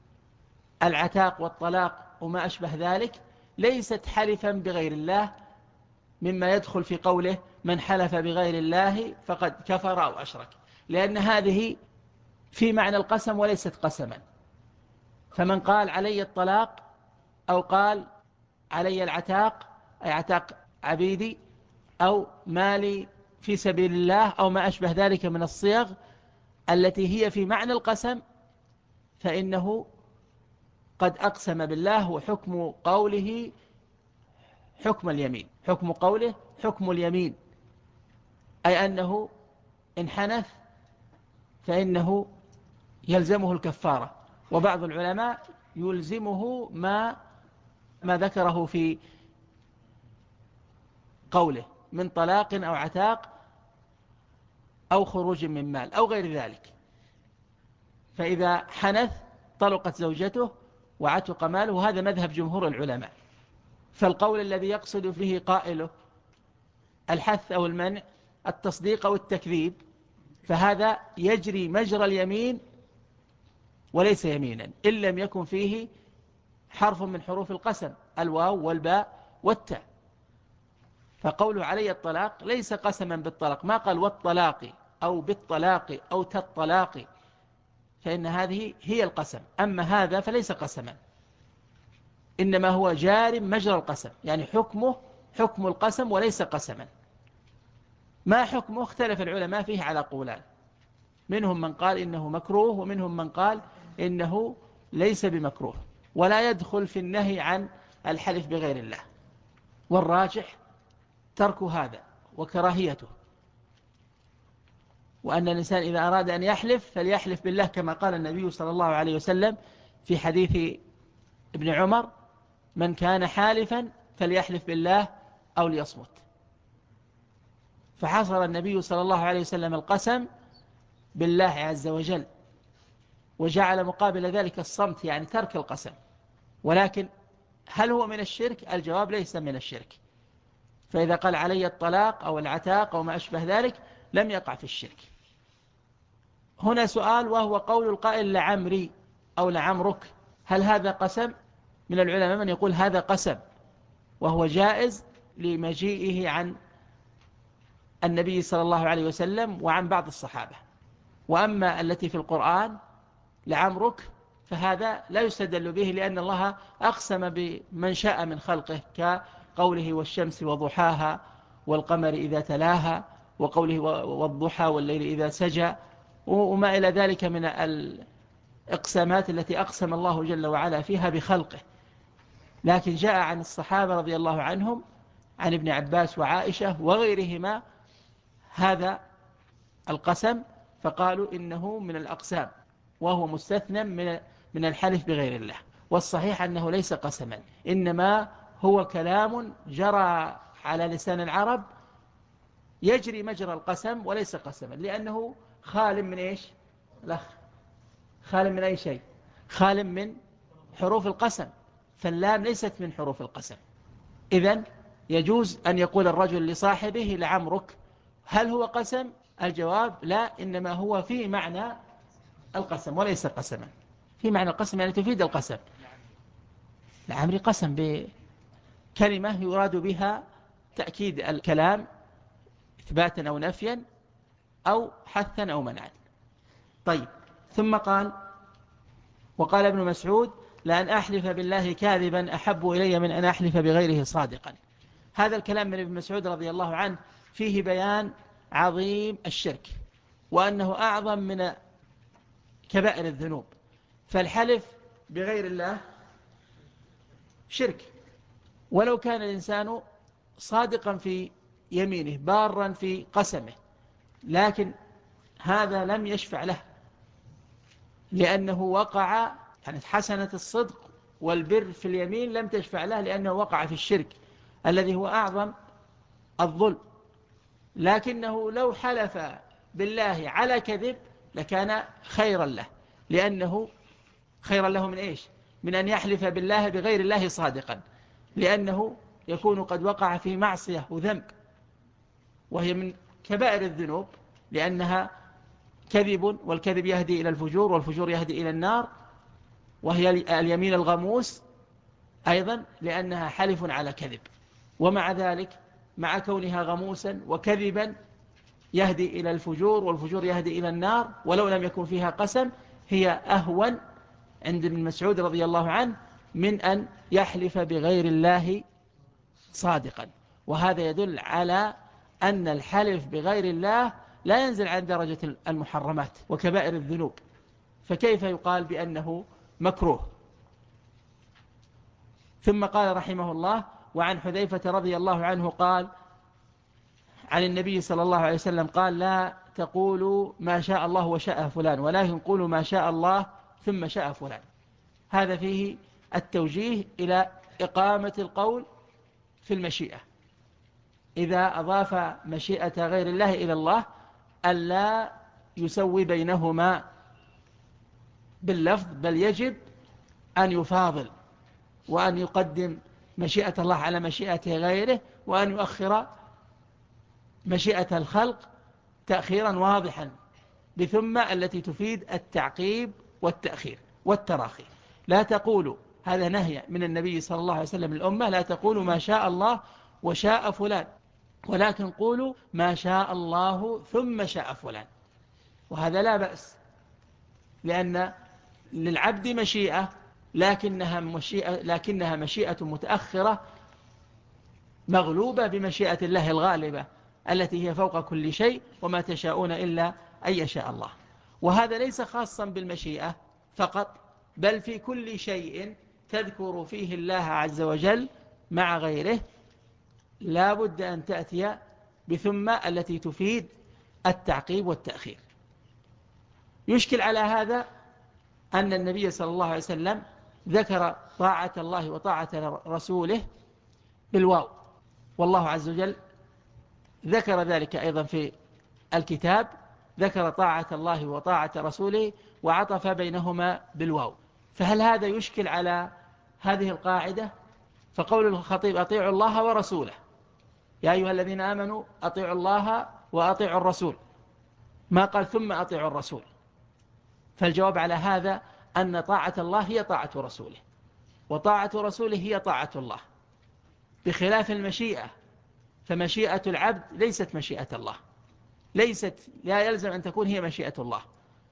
العتاق والطلاق وما أشبه ذلك ليست حلفا بغير الله، مما يدخل في قوله من حلف بغير الله فقد كفر أو أشرك، لأن هذه في معنى القسم وليست قسما. فمن قال علي الطلاق أو قال علي العتاق أي عتاق عبيدي أو مالي في سبيل الله أو ما أشبه ذلك من الصيغ التي هي في معنى القسم فإنه قد أقسم بالله، وحكم قوله حكم اليمين، حكم قوله حكم اليمين، أي أنه إن حنث فإنه يلزمه الكفارة. وبعض العلماء يلزمه ما ذكره في قوله من طلاق أو عتاق أو خروج من مال أو غير ذلك. فإذا حنث طلقت زوجته وعتق ماله، هذا مذهب جمهور العلماء. فالقول الذي يقصد فيه قائله الحث أو المنع التصديق أو التكذيب فهذا يجري مجرى اليمين وليس يمينا إن لم يكن فيه حرف من حروف القسم الواو والباء والتاء. فقوله علي الطلاق ليس قسما بالطلاق، ما قال والطلاق أو بالطلاق أو تالطلاق، فإن هذه هي القسم، أما هذا فليس قسما إنما هو جار مجرى القسم، يعني حكمه حكم القسم وليس قسما. ما حكمه اختلف العلماء فيه على قولان، منهم من قال إنه مكروه ومنهم من قال إنه ليس بمكروه ولا يدخل في النهي عن الحلف بغير الله، والراجح ترك هذا وكراهيته، وأن الإنسان إذا أراد أن يحلف فليحلف بالله كما قال النبي صلى الله عليه وسلم في حديث ابن عمر من كان حالفا فليحلف بالله أو ليصمت. فحصر النبي صلى الله عليه وسلم القسم بالله عز وجل وجعل مقابل ذلك الصمت، يعني ترك القسم. ولكن هل هو من الشرك؟ الجواب ليس من الشرك. فإذا قال علي الطلاق أو العتاق أو ما أشبه ذلك لم يقع في الشرك. هنا سؤال، وهو قول القائل لعمري أو لعمرك، هل هذا قسم؟ من العلماء من يقول هذا قسم وهو جائز لمجيئه عن النبي صلى الله عليه وسلم وعن بعض الصحابة. وأما التي في القرآن لعمرك فهذا لا يستدل به، لأن الله أقسم بمن شاء من خلقه كقوله والشمس وضحاها والقمر إذا تلاها وقوله والضحى والليل إذا سجى وما إلى ذلك من الإقسامات التي أقسم الله جل وعلا فيها بخلقه. لكن جاء عن الصحابة رضي الله عنهم عن ابن عباس وعائشة وغيرهما هذا القسم، فقالوا إنه من الأقسام وهو مستثنى من الحلف بغير الله. والصحيح أنه ليس قسما، إنما هو كلام جرى على لسان العرب يجري مجرى القسم وليس قسما، لأنه خال من إيش؟ لا، خال من أي شيء؟ خال من حروف القسم، فاللام ليست من حروف القسم. إذن يجوز أن يقول الرجل لصاحبه لعمرك، هل هو قسم؟ الجواب لا، إنما هو في معنى القسم وليس قسما. في معنى القسم يعني تفيد القسم. لعمري قسم بكلمة يراد بها تأكيد الكلام إثباتا أو نفيا أو حثا أو منعا. طيب، ثم قال وقال ابن مسعود لأن أحلف بالله كاذبا أحب إلي من أن أحلف بغيره صادقا. هذا الكلام من ابن مسعود رضي الله عنه فيه بيان عظيم الشرك، وأنه أعظم من كبائر الذنوب. فالحلف بغير الله شرك، ولو كان الإنسان صادقا في يمينه بارا في قسمه، لكن هذا لم يشفع له، لأنه وقع يعني حسنة الصدق والبر في اليمين لم تشفع له، لأنه وقع في الشرك الذي هو أعظم الظلم. لكنه لو حلف بالله على كذب لكان خيرا له، لأنه خيرا له من إيش؟ من أن يحلف بالله بغير الله صادقا، لأنه يكون قد وقع في معصية وذنب، وهي من كبائر الذنوب، لأنها كذب، والكذب يهدي إلى الفجور، والفجور يهدي إلى النار. وهي اليمين الغموس أيضا لأنها حلف على كذب، ومع ذلك مع كونها غموسا وكذبا يهدي إلى الفجور، والفجور يهدي إلى النار، ولو لم يكن فيها قسم هي أهون عند ابن مسعود رضي الله عنه من أن يحلف بغير الله صادقا. وهذا يدل على أن الحلف بغير الله لا ينزل عن درجة المحرمات وكبائر الذنوب، فكيف يقال بأنه مكروه؟ ثم قال رحمه الله وعن حذيفة رضي الله عنه قال عن النبي صلى الله عليه وسلم قال لا تقولوا ما شاء الله وشاء فلان، ولكن قولوا ما شاء الله ثم شاء فلان. هذا فيه التوجيه إلى إقامة القول في المشيئة، إذا أضاف مشيئة غير الله إلى الله ألا يسوي بينهما باللفظ، بل يجب أن يفاضل، وأن يقدم مشيئة الله على مشيئة غيره، وأن يؤخر مشيئة الخلق تأخيرا واضحا بثم التي تفيد التعقيب والتأخير والتراخي. لا تقولوا، هذا نهي من النبي صلى الله عليه وسلم الأمة، لا تقولوا ما شاء الله وشاء فلان، ولكن قولوا ما شاء الله ثم شاء فلان. وهذا لا بأس، لأن للعبد مشيئة لكنها مشيئة متأخرة مغلوبة بمشيئة الله الغالبة التي هي فوق كل شيء، وما تشاءون إلا أن يشاء الله. وهذا ليس خاصا بالمشيئة فقط، بل في كل شيء تذكر فيه الله عز وجل مع غيره لا بد أن تأتي بثم التي تفيد التعقيب والتأخير. يشكل على هذا أن النبي صلى الله عليه وسلم ذكر طاعة الله وطاعة رسوله بالواو، والله عز وجل ذكر ذلك أيضا في الكتاب، ذكر طاعة الله وطاعة رسوله وعطف بينهما بالواو. فهل هذا يشكل على هذه القاعدة؟ فقول الخطيب أطيعوا الله ورسوله، يا أيها الذين آمنوا أطيعوا الله وأطيعوا الرسول، ما قال ثم أطيعوا الرسول. فالجواب على هذا أن طاعة الله هي طاعة رسوله، وطاعة رسوله هي طاعة الله، بخلاف المشيئة، فمشيئة العبد ليست مشيئة الله، لا يلزم أن تكون هي مشيئة الله،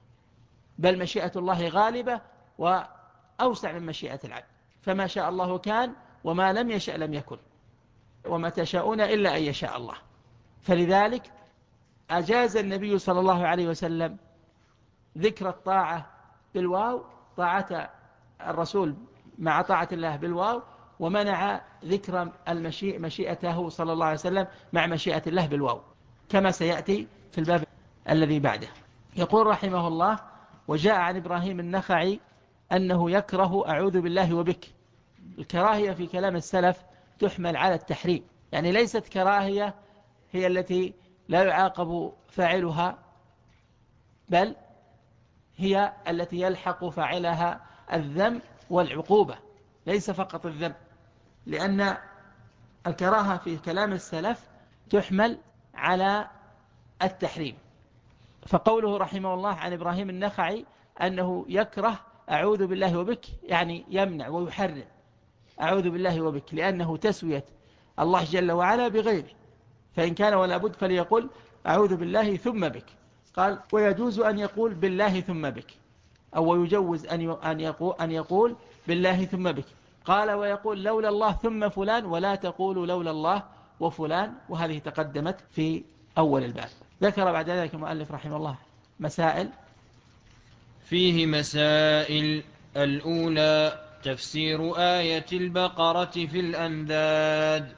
بل مشيئة الله غالبة وأوسع من مشيئة العبد. فما شاء الله كان، وما لم يشأ لم يكن، وما تشاءون إلا أن يشاء الله. فلذلك أجاز النبي صلى الله عليه وسلم ذكر الطاعة بالواو، طاعة الرسول مع طاعة الله بالواو، ومنع ذكر مشيئته صلى الله عليه وسلم مع مشيئة الله بالواو، كما سيأتي في الباب الذي بعده. يقول رحمه الله: وجاء عن إبراهيم النخعي أنه يكره أعوذ بالله وبك. الكراهية في كلام السلف تحمل على التحريم، يعني ليست كراهية هي التي لا يعاقب فاعلها، بل هي التي يلحق فاعلها الذم والعقوبة، ليس فقط الذم، لأن الكراهة في كلام السلف تحمل على التحريم. فقوله رحمه الله عن إبراهيم النخعي أنه يكره أعوذ بالله وبك، يعني يمنع ويحرم أعوذ بالله وبك، لأنه تسوية الله جل وعلا بغيره، فإن كان ولا بد فليقول أعوذ بالله ثم بك. قال: ويجوز أن يقول بالله ثم بك، أو ويجوز أن يقول بالله ثم بك. قال: ويقول لولا الله ثم فلان، ولا تقول لولا الله وفلان، وهذه تقدمت في أول الباب. ذكر بعد ذلك المؤلف رحمه الله مسائل. فيه مسائل: الأولى تفسير آية البقرة في الأنداد،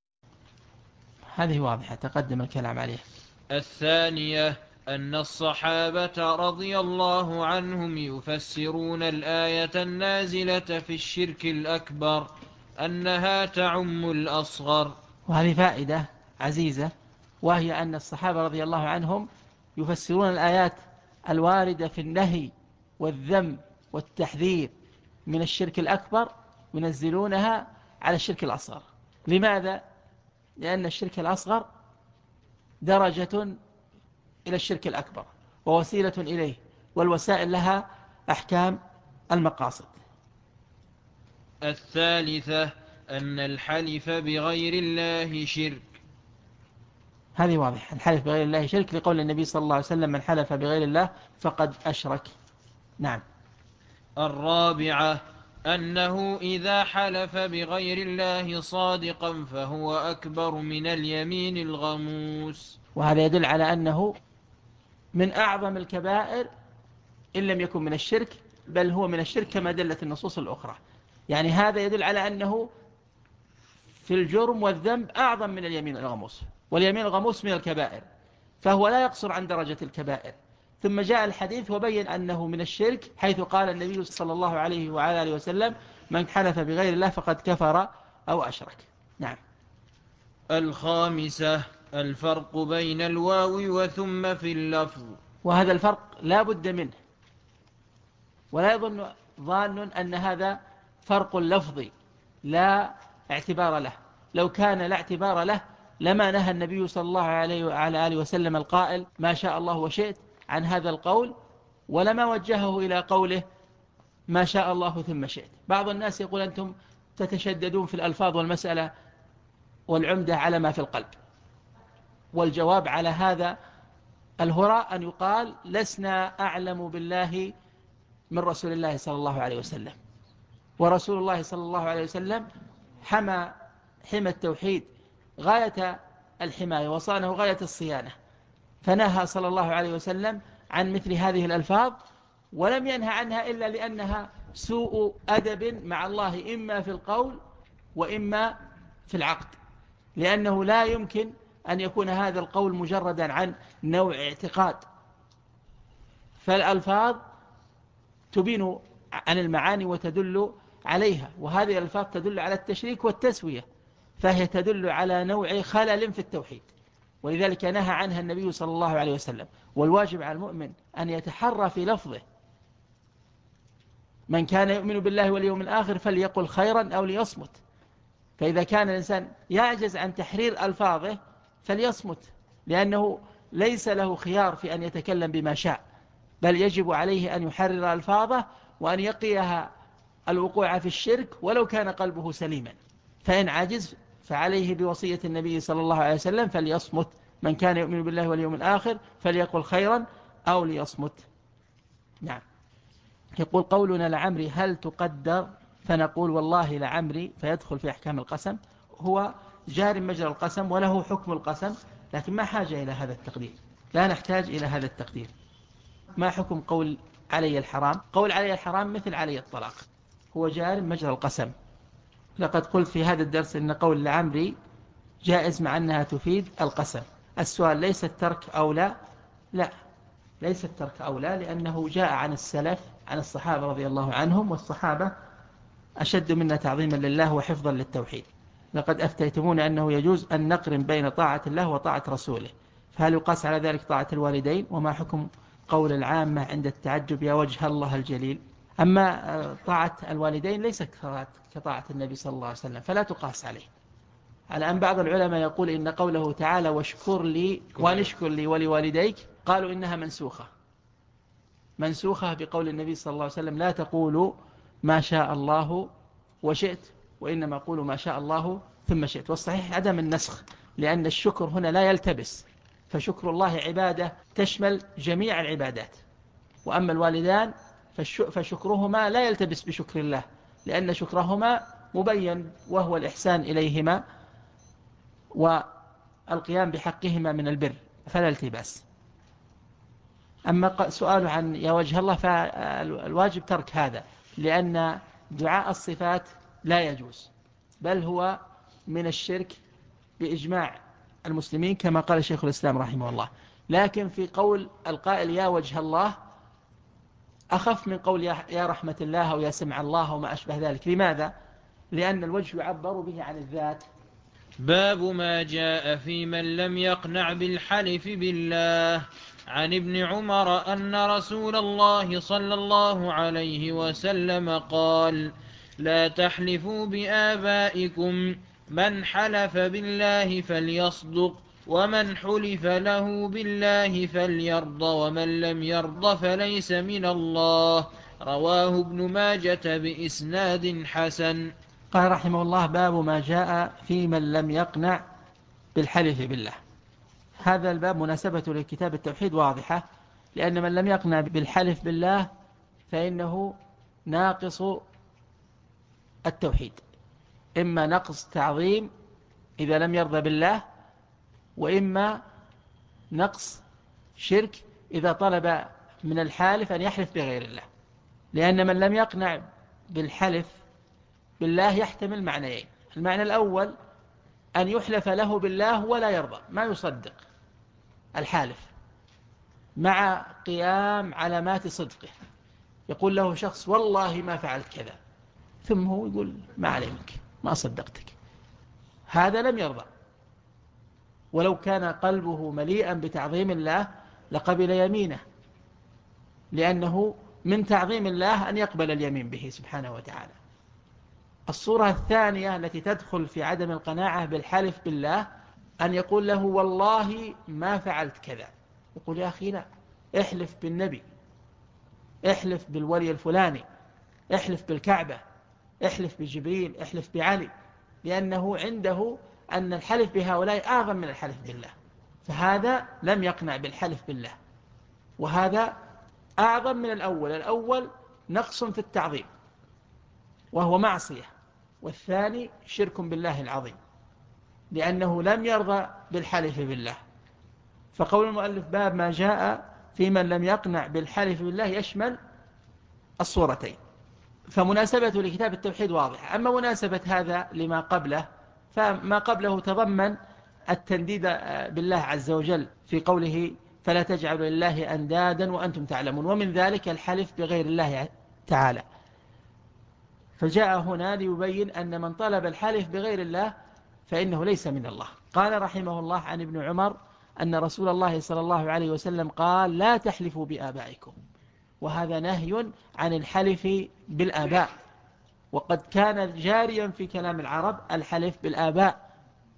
هذه واضحة تقدم الكلام عليها. الثانية أن الصحابة رضي الله عنهم يفسرون الآية النازلة في الشرك الأكبر أنها تعم الأصغر. وهذه فائدة عزيزة، وهي أن الصحابة رضي الله عنهم يفسرون الآيات الواردة في النهي والذم والتحذير من الشرك الأكبر، ينزلونها على الشرك الأصغر. لماذا؟ لأن الشرك الأصغر درجة إلى الشرك الأكبر ووسيلة إليه، والوسائل لها أحكام المقاصد. الثالثة أن الحلف بغير الله شرك، هذه واضحة، الحلف بغير الله شرك، لقول النبي صلى الله عليه وسلم: من حلف بغير الله فقد أشرك. نعم. الرابعة أنه إذا حلف بغير الله صادقا فهو أكبر من اليمين الغموس، وهذا يدل على أنه من أعظم الكبائر إن لم يكن من الشرك، بل هو من الشرك كما دلت النصوص الأخرى. يعني هذا يدل على أنه في الجرم والذنب أعظم من اليمين الغموس، واليمين الغموس من الكبائر، فهو لا يقصر عن درجة الكبائر. ثم جاء الحديث وبين أنه من الشرك، حيث قال النبي صلى الله عليه وعلى آله وسلم: من حلف بغير الله فقد كفر أو أشرك. نعم. الخامسة الفرق بين الواو وثم في اللفظ، وهذا الفرق لا بد منه، ولا يظن ظان أن هذا فرق لفظي لا اعتبار له. لو كان لا اعتبار له لما نهى النبي صلى الله عليه وعلى آله وسلم القائل ما شاء الله وشئت عن هذا القول، ولما وجهه إلى قوله ما شاء الله ثم شئت. بعض الناس يقول أنتم تتشددون في الألفاظ والمسألة، والعمدة على ما في القلب. والجواب على هذا الهراء أن يقال: لسنا أعلم بالله من رسول الله صلى الله عليه وسلم، ورسول الله صلى الله عليه وسلم حمى التوحيد غاية الحماية وصانه غاية الصيانة، فنهى صلى الله عليه وسلم عن مثل هذه الألفاظ، ولم ينهى عنها إلا لأنها سوء أدب مع الله، إما في القول وإما في العقد، لأنه لا يمكن أن يكون هذا القول مجردا عن نوع اعتقاد، فالألفاظ تبين عن المعاني وتدل عليها، وهذه الألفاظ تدل على التشريك والتسوية، فهي تدل على نوع خلل في التوحيد، ولذلك نهى عنها النبي صلى الله عليه وسلم. والواجب على المؤمن أن يتحرى في لفظه: من كان يؤمن بالله واليوم الآخر فليقل خيرا أو ليصمت. فإذا كان الإنسان يعجز عن تحرير ألفاظه فليصمت، لأنه ليس له خيار في أن يتكلم بما شاء، بل يجب عليه أن يحرر ألفاظه وأن يقيها الوقوع في الشرك ولو كان قلبه سليما. فإن عجز فعليه بوصية النبي صلى الله عليه وسلم: فليصمت، من كان يؤمن بالله واليوم الآخر فليقل خيرا أو ليصمت. نعم. يقول: قولنا لعمري هل تقدر؟ فنقول والله لعمري فيدخل في أحكام القسم، هو جار مجرى القسم وله حكم القسم، لكن ما حاجة إلى هذا التقدير. لا نحتاج إلى هذا التقدير. ما حكم قول علي الحرام؟ قول علي الحرام مثل علي الطلاق، هو جار مجرى القسم. لقد قلت في هذا الدرس إن قول العمري جائز مع أنها تفيد القسم. السؤال ليس الترك أولى؟ لا، ليس الترك أولى، لأنه جاء عن السلف عن الصحابة رضي الله عنهم، والصحابة أشد منا تعظيما لله وحفظا للتوحيد. لقد أفتيتمون أنه يجوز أن نقرن بين طاعة الله وطاعة رسوله، فهل يقاس على ذلك طاعة الوالدين؟ وما حكم قول العامة عند التعجب يا وجه الله الجليل؟ أما طاعة الوالدين ليست كطاعة النبي صلى الله عليه وسلم، فلا تقاس عليه. على أن بعض العلماء يقول إن قوله تعالى واشكر لي ونشكر لي ولوالديك، قالوا إنها منسوخة بقول النبي صلى الله عليه وسلم لا تقولوا ما شاء الله وشئت، وإنما قولوا ما شاء الله ثم شئت. والصحيح عدم النسخ، لأن الشكر هنا لا يلتبس، فشكر الله عبادة تشمل جميع العبادات. وأما الوالدان فشكرهما لا يلتبس بشكر الله، لأن شكرهما مبين وهو الإحسان إليهما والقيام بحقهما من البر، فلا التباس. أما سؤاله عن يا وجه الله فالواجب ترك هذا، لأن دعاء الصفات لا يجوز، بل هو من الشرك بإجماع المسلمين كما قال شيخ الإسلام رحمه الله. لكن في قول القائل يا وجه الله أخف من قول يا رحمة الله أو يا سمع الله وما أشبه ذلك. لماذا؟ لأن الوجه يعبر به عن الذات. باب ما جاء في من لم يقنع بالحلف بالله. عن ابن عمر أن رسول الله صلى الله عليه وسلم قال لا تحلفوا بآبائكم، من حلف بالله فليصدق، ومن حلف له بالله فليرض، ومن لم يرض فليس من الله. رواه ابن ماجة بإسناد حسن. قال رحمه الله باب ما جاء في من لم يقنع بالحلف بالله. هذا الباب مناسبة لكتاب التوحيد واضحة، لأن من لم يقنع بالحلف بالله فإنه ناقص التوحيد، إما نقص تعظيم إذا لم يرضى بالله، وإما نقص شرك إذا طلب من الحالف أن يحلف بغير الله. لأن من لم يقنع بالحلف بالله يحتمل معنيين: المعنى الأول أن يحلف له بالله ولا يرضى، ما يصدق الحالف مع قيام علامات صدقه، يقول له شخص والله ما فعلت كذا، ثم هو يقول ما عليك ما صدقتك، هذا لم يرضى. ولو كان قلبه مليئا بتعظيم الله لقبل يمينه، لأنه من تعظيم الله أن يقبل اليمين به سبحانه وتعالى. الصورة الثانية التي تدخل في عدم القناعة بالحلف بالله أن يقول له والله ما فعلت كذا، يقول يا أخي لا، احلف بالنبي، احلف بالولي الفلاني، احلف بالكعبة، احلف بجبريل، احلف بعلي، لأنه عنده أن الحلف بهؤلاء أعظم من الحلف بالله، فهذا لم يقنع بالحلف بالله، وهذا أعظم من الأول. الأول نقص في التعظيم وهو معصية، والثاني شرك بالله العظيم، لأنه لم يرضى بالحلف بالله. فقول المؤلف باب ما جاء في من لم يقنع بالحلف بالله يشمل الصورتين، فمناسبة لكتاب التوحيد واضحة. أما مناسبة هذا لما قبله، فما قبله تضمن التنديد بالله عز وجل في قوله فلا تجعلوا لله أندادا وأنتم تعلمون، ومن ذلك الحلف بغير الله تعالى. فجاء هنا ليبين أن من طلب الحلف بغير الله فإنه ليس من الله. قال رحمه الله عن ابن عمر أن رسول الله صلى الله عليه وسلم قال لا تحلفوا بآبائكم، وهذا نهي عن الحلف بالآباء، وقد كان جاريا في كلام العرب الحلف بالآباء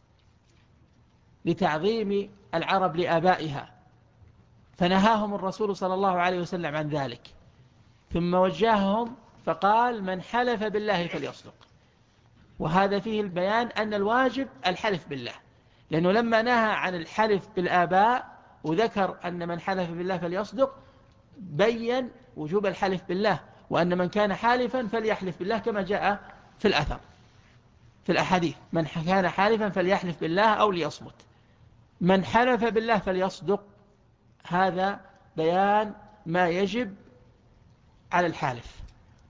لتعظيم العرب لآبائها، فنهاهم الرسول صلى الله عليه وسلم عن ذلك، ثم وجههم فقال من حلف بالله فليصدق. وهذا فيه البيان أن الواجب الحلف بالله، لأنه لما نهى عن الحلف بالآباء وذكر أن من حلف بالله فليصدق بين وجوب الحلف بالله، وأن من كان حالفا فليحلف بالله كما جاء في الأثر في الأحاديث: من كان حالفا فليحلف بالله أو ليصمت. من حلف بالله فليصدق، هذا بيان ما يجب على الحالف.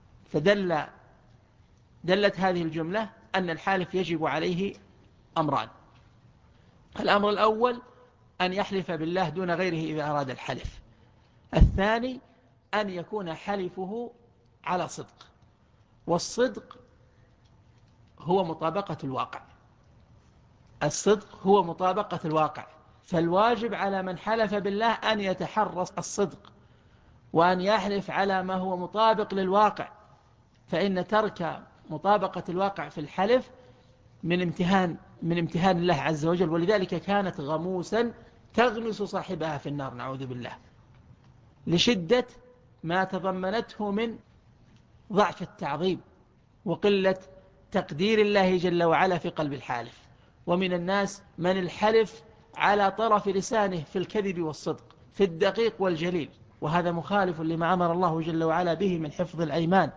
دلت هذه الجملة أن الحالف يجب عليه أمران: الأمر الأول أن يحلف بالله دون غيره إذا أراد الحلف. الثاني أن يكون حلفه على صدق، والصدق هو مطابقة الواقع. الصدق هو مطابقة الواقع، فالواجب على من حلف بالله أن يتحرص الصدق، وأن يحلف على ما هو مطابق للواقع، فإن ترك مطابقة الواقع في الحلف من امتهان الله عز وجل، ولذلك كانت غموسا تغمس صاحبها في النار، نعوذ بالله، لشدة ما تضمنته من ضعف التعظيم وقلة تقدير الله جل وعلا في قلب الحالف. ومن الناس من الحلف على طرف لسانه في الكذب والصدق، في الدقيق والجليل، وهذا مخالف لما أمر الله جل وعلا به من حفظ الأيمان.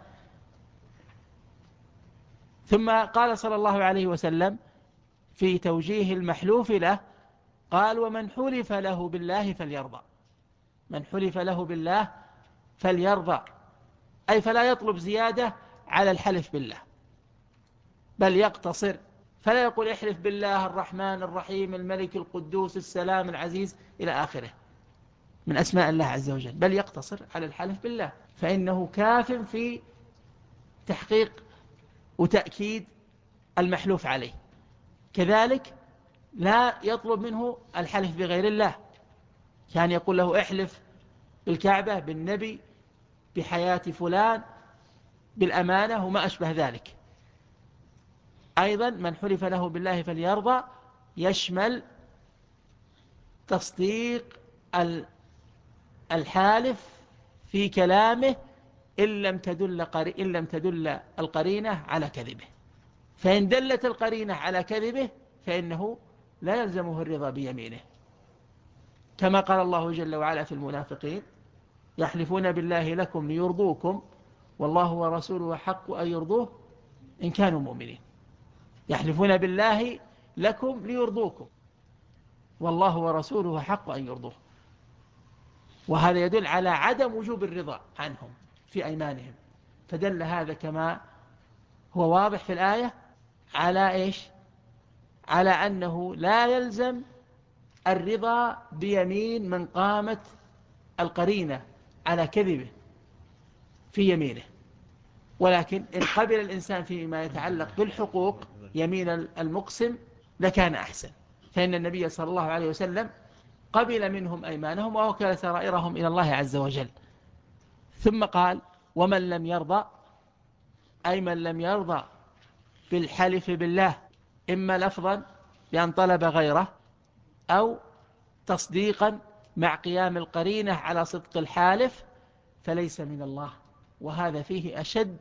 ثم قال صلى الله عليه وسلم في توجيه المحلوف له، قال: ومن حلف له بالله فليرضى. من حلف له بالله فليرضى، أي فلا يطلب زيادة على الحلف بالله، بل يقتصر، فلا يقول احلف بالله الرحمن الرحيم الملك القدوس السلام العزيز إلى آخره من أسماء الله عز وجل، بل يقتصر على الحلف بالله، فإنه كاف في تحقيق وتأكيد المحلوف عليه. كذلك لا يطلب منه الحلف بغير الله، كان يقول له احلف بالكعبة، بالنبي، بحياة فلان، بالأمانة وما أشبه ذلك. أيضا من حلف له بالله فليرضى يشمل تصديق الحالف في كلامه إن لم تدل القرينة على كذبه، فإن دلت القرينة على كذبه فإنه لا يلزمه الرضا بيمينه، كما قال الله جل وعلا في المنافقين: يحلفون بالله لكم ليرضوكم والله ورسوله حق أن يرضوه إن كانوا مؤمنين. يحلفون بالله لكم ليرضوكم والله ورسوله حق أن يرضوه، وهذا يدل على عدم وجوب الرضا عنهم في أيمانهم، فدل هذا كما هو واضح في الآية على إيش؟ على أنه لا يلزم الرضا بيمين من قامت القرينة على كذبه في يمينه، ولكن إن قبل الإنسان فيما يتعلق بالحقوق يمين المقسم لكان أحسن، فإن النبي صلى الله عليه وسلم قبل منهم أيمانهم ووكل سرائرهم إلى الله عز وجل. ثم قال: ومن لم يرضى، أي من لم يرضى بالحلف بالله إما لفظا بأن طلب غيره، أو تصديقا مع قيام القرينة على صدق الحالف، فليس من الله. وهذا فيه أشد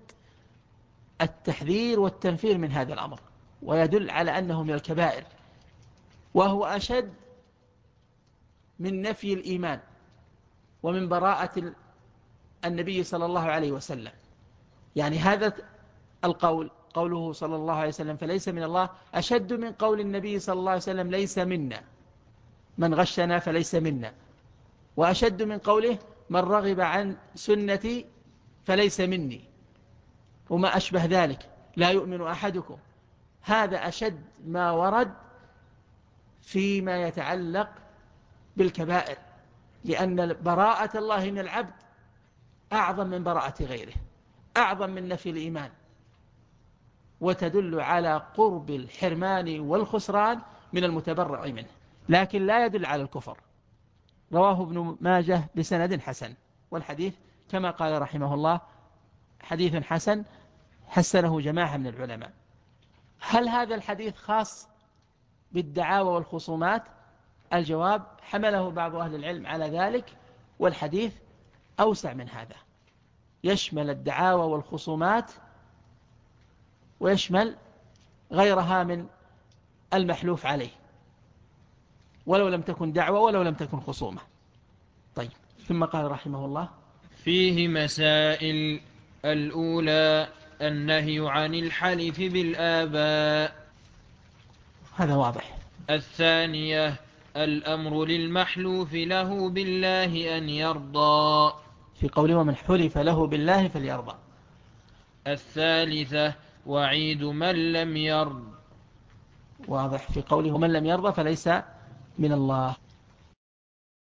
التحذير والتنفير من هذا الأمر، ويدل على أنه من الكبائر، وهو أشد من نفي الإيمان ومن براءة النبي صلى الله عليه وسلم. يعني هذا قوله صلى الله عليه وسلم فليس من الله أشد من قول النبي صلى الله عليه وسلم ليس منا من غشنا فليس منا، وأشد من قوله من رغب عن سنتي فليس مني، وما أشبه ذلك، لا يؤمن أحدكم. هذا أشد ما ورد فيما يتعلق بالكبائر، لأن براءة الله من العبد أعظم من براءة غيره، أعظم من نفي الإيمان، وتدل على قرب الحرمان والخسران من المتبرع منه، لكن لا يدل على الكفر. رواه ابن ماجه بسند حسن، والحديث كما قال رحمه الله حديث حسن حسنه جماعة من العلماء. هل هذا الحديث خاص بالدعاوى والخصومات؟ الجواب: حمله بعض أهل العلم على ذلك، والحديث أوسع من هذا، يشمل الدعاوى والخصومات ويشمل غيرها من المحلوف عليه، ولو لم تكن دعوة ولو لم تكن خصومة. طيب، ثم قال رحمه الله: فيه مسائل. الأولى النهي عن الحلف بالآباء. هذا واضح. الثانية الأمر للمحلوف له بالله أن يرضى. في قوله ومن حلف له بالله فليرضى. الثالثة وعيد من لم يرض. واضح. في قوله ومن لم يرضى فليس من الله.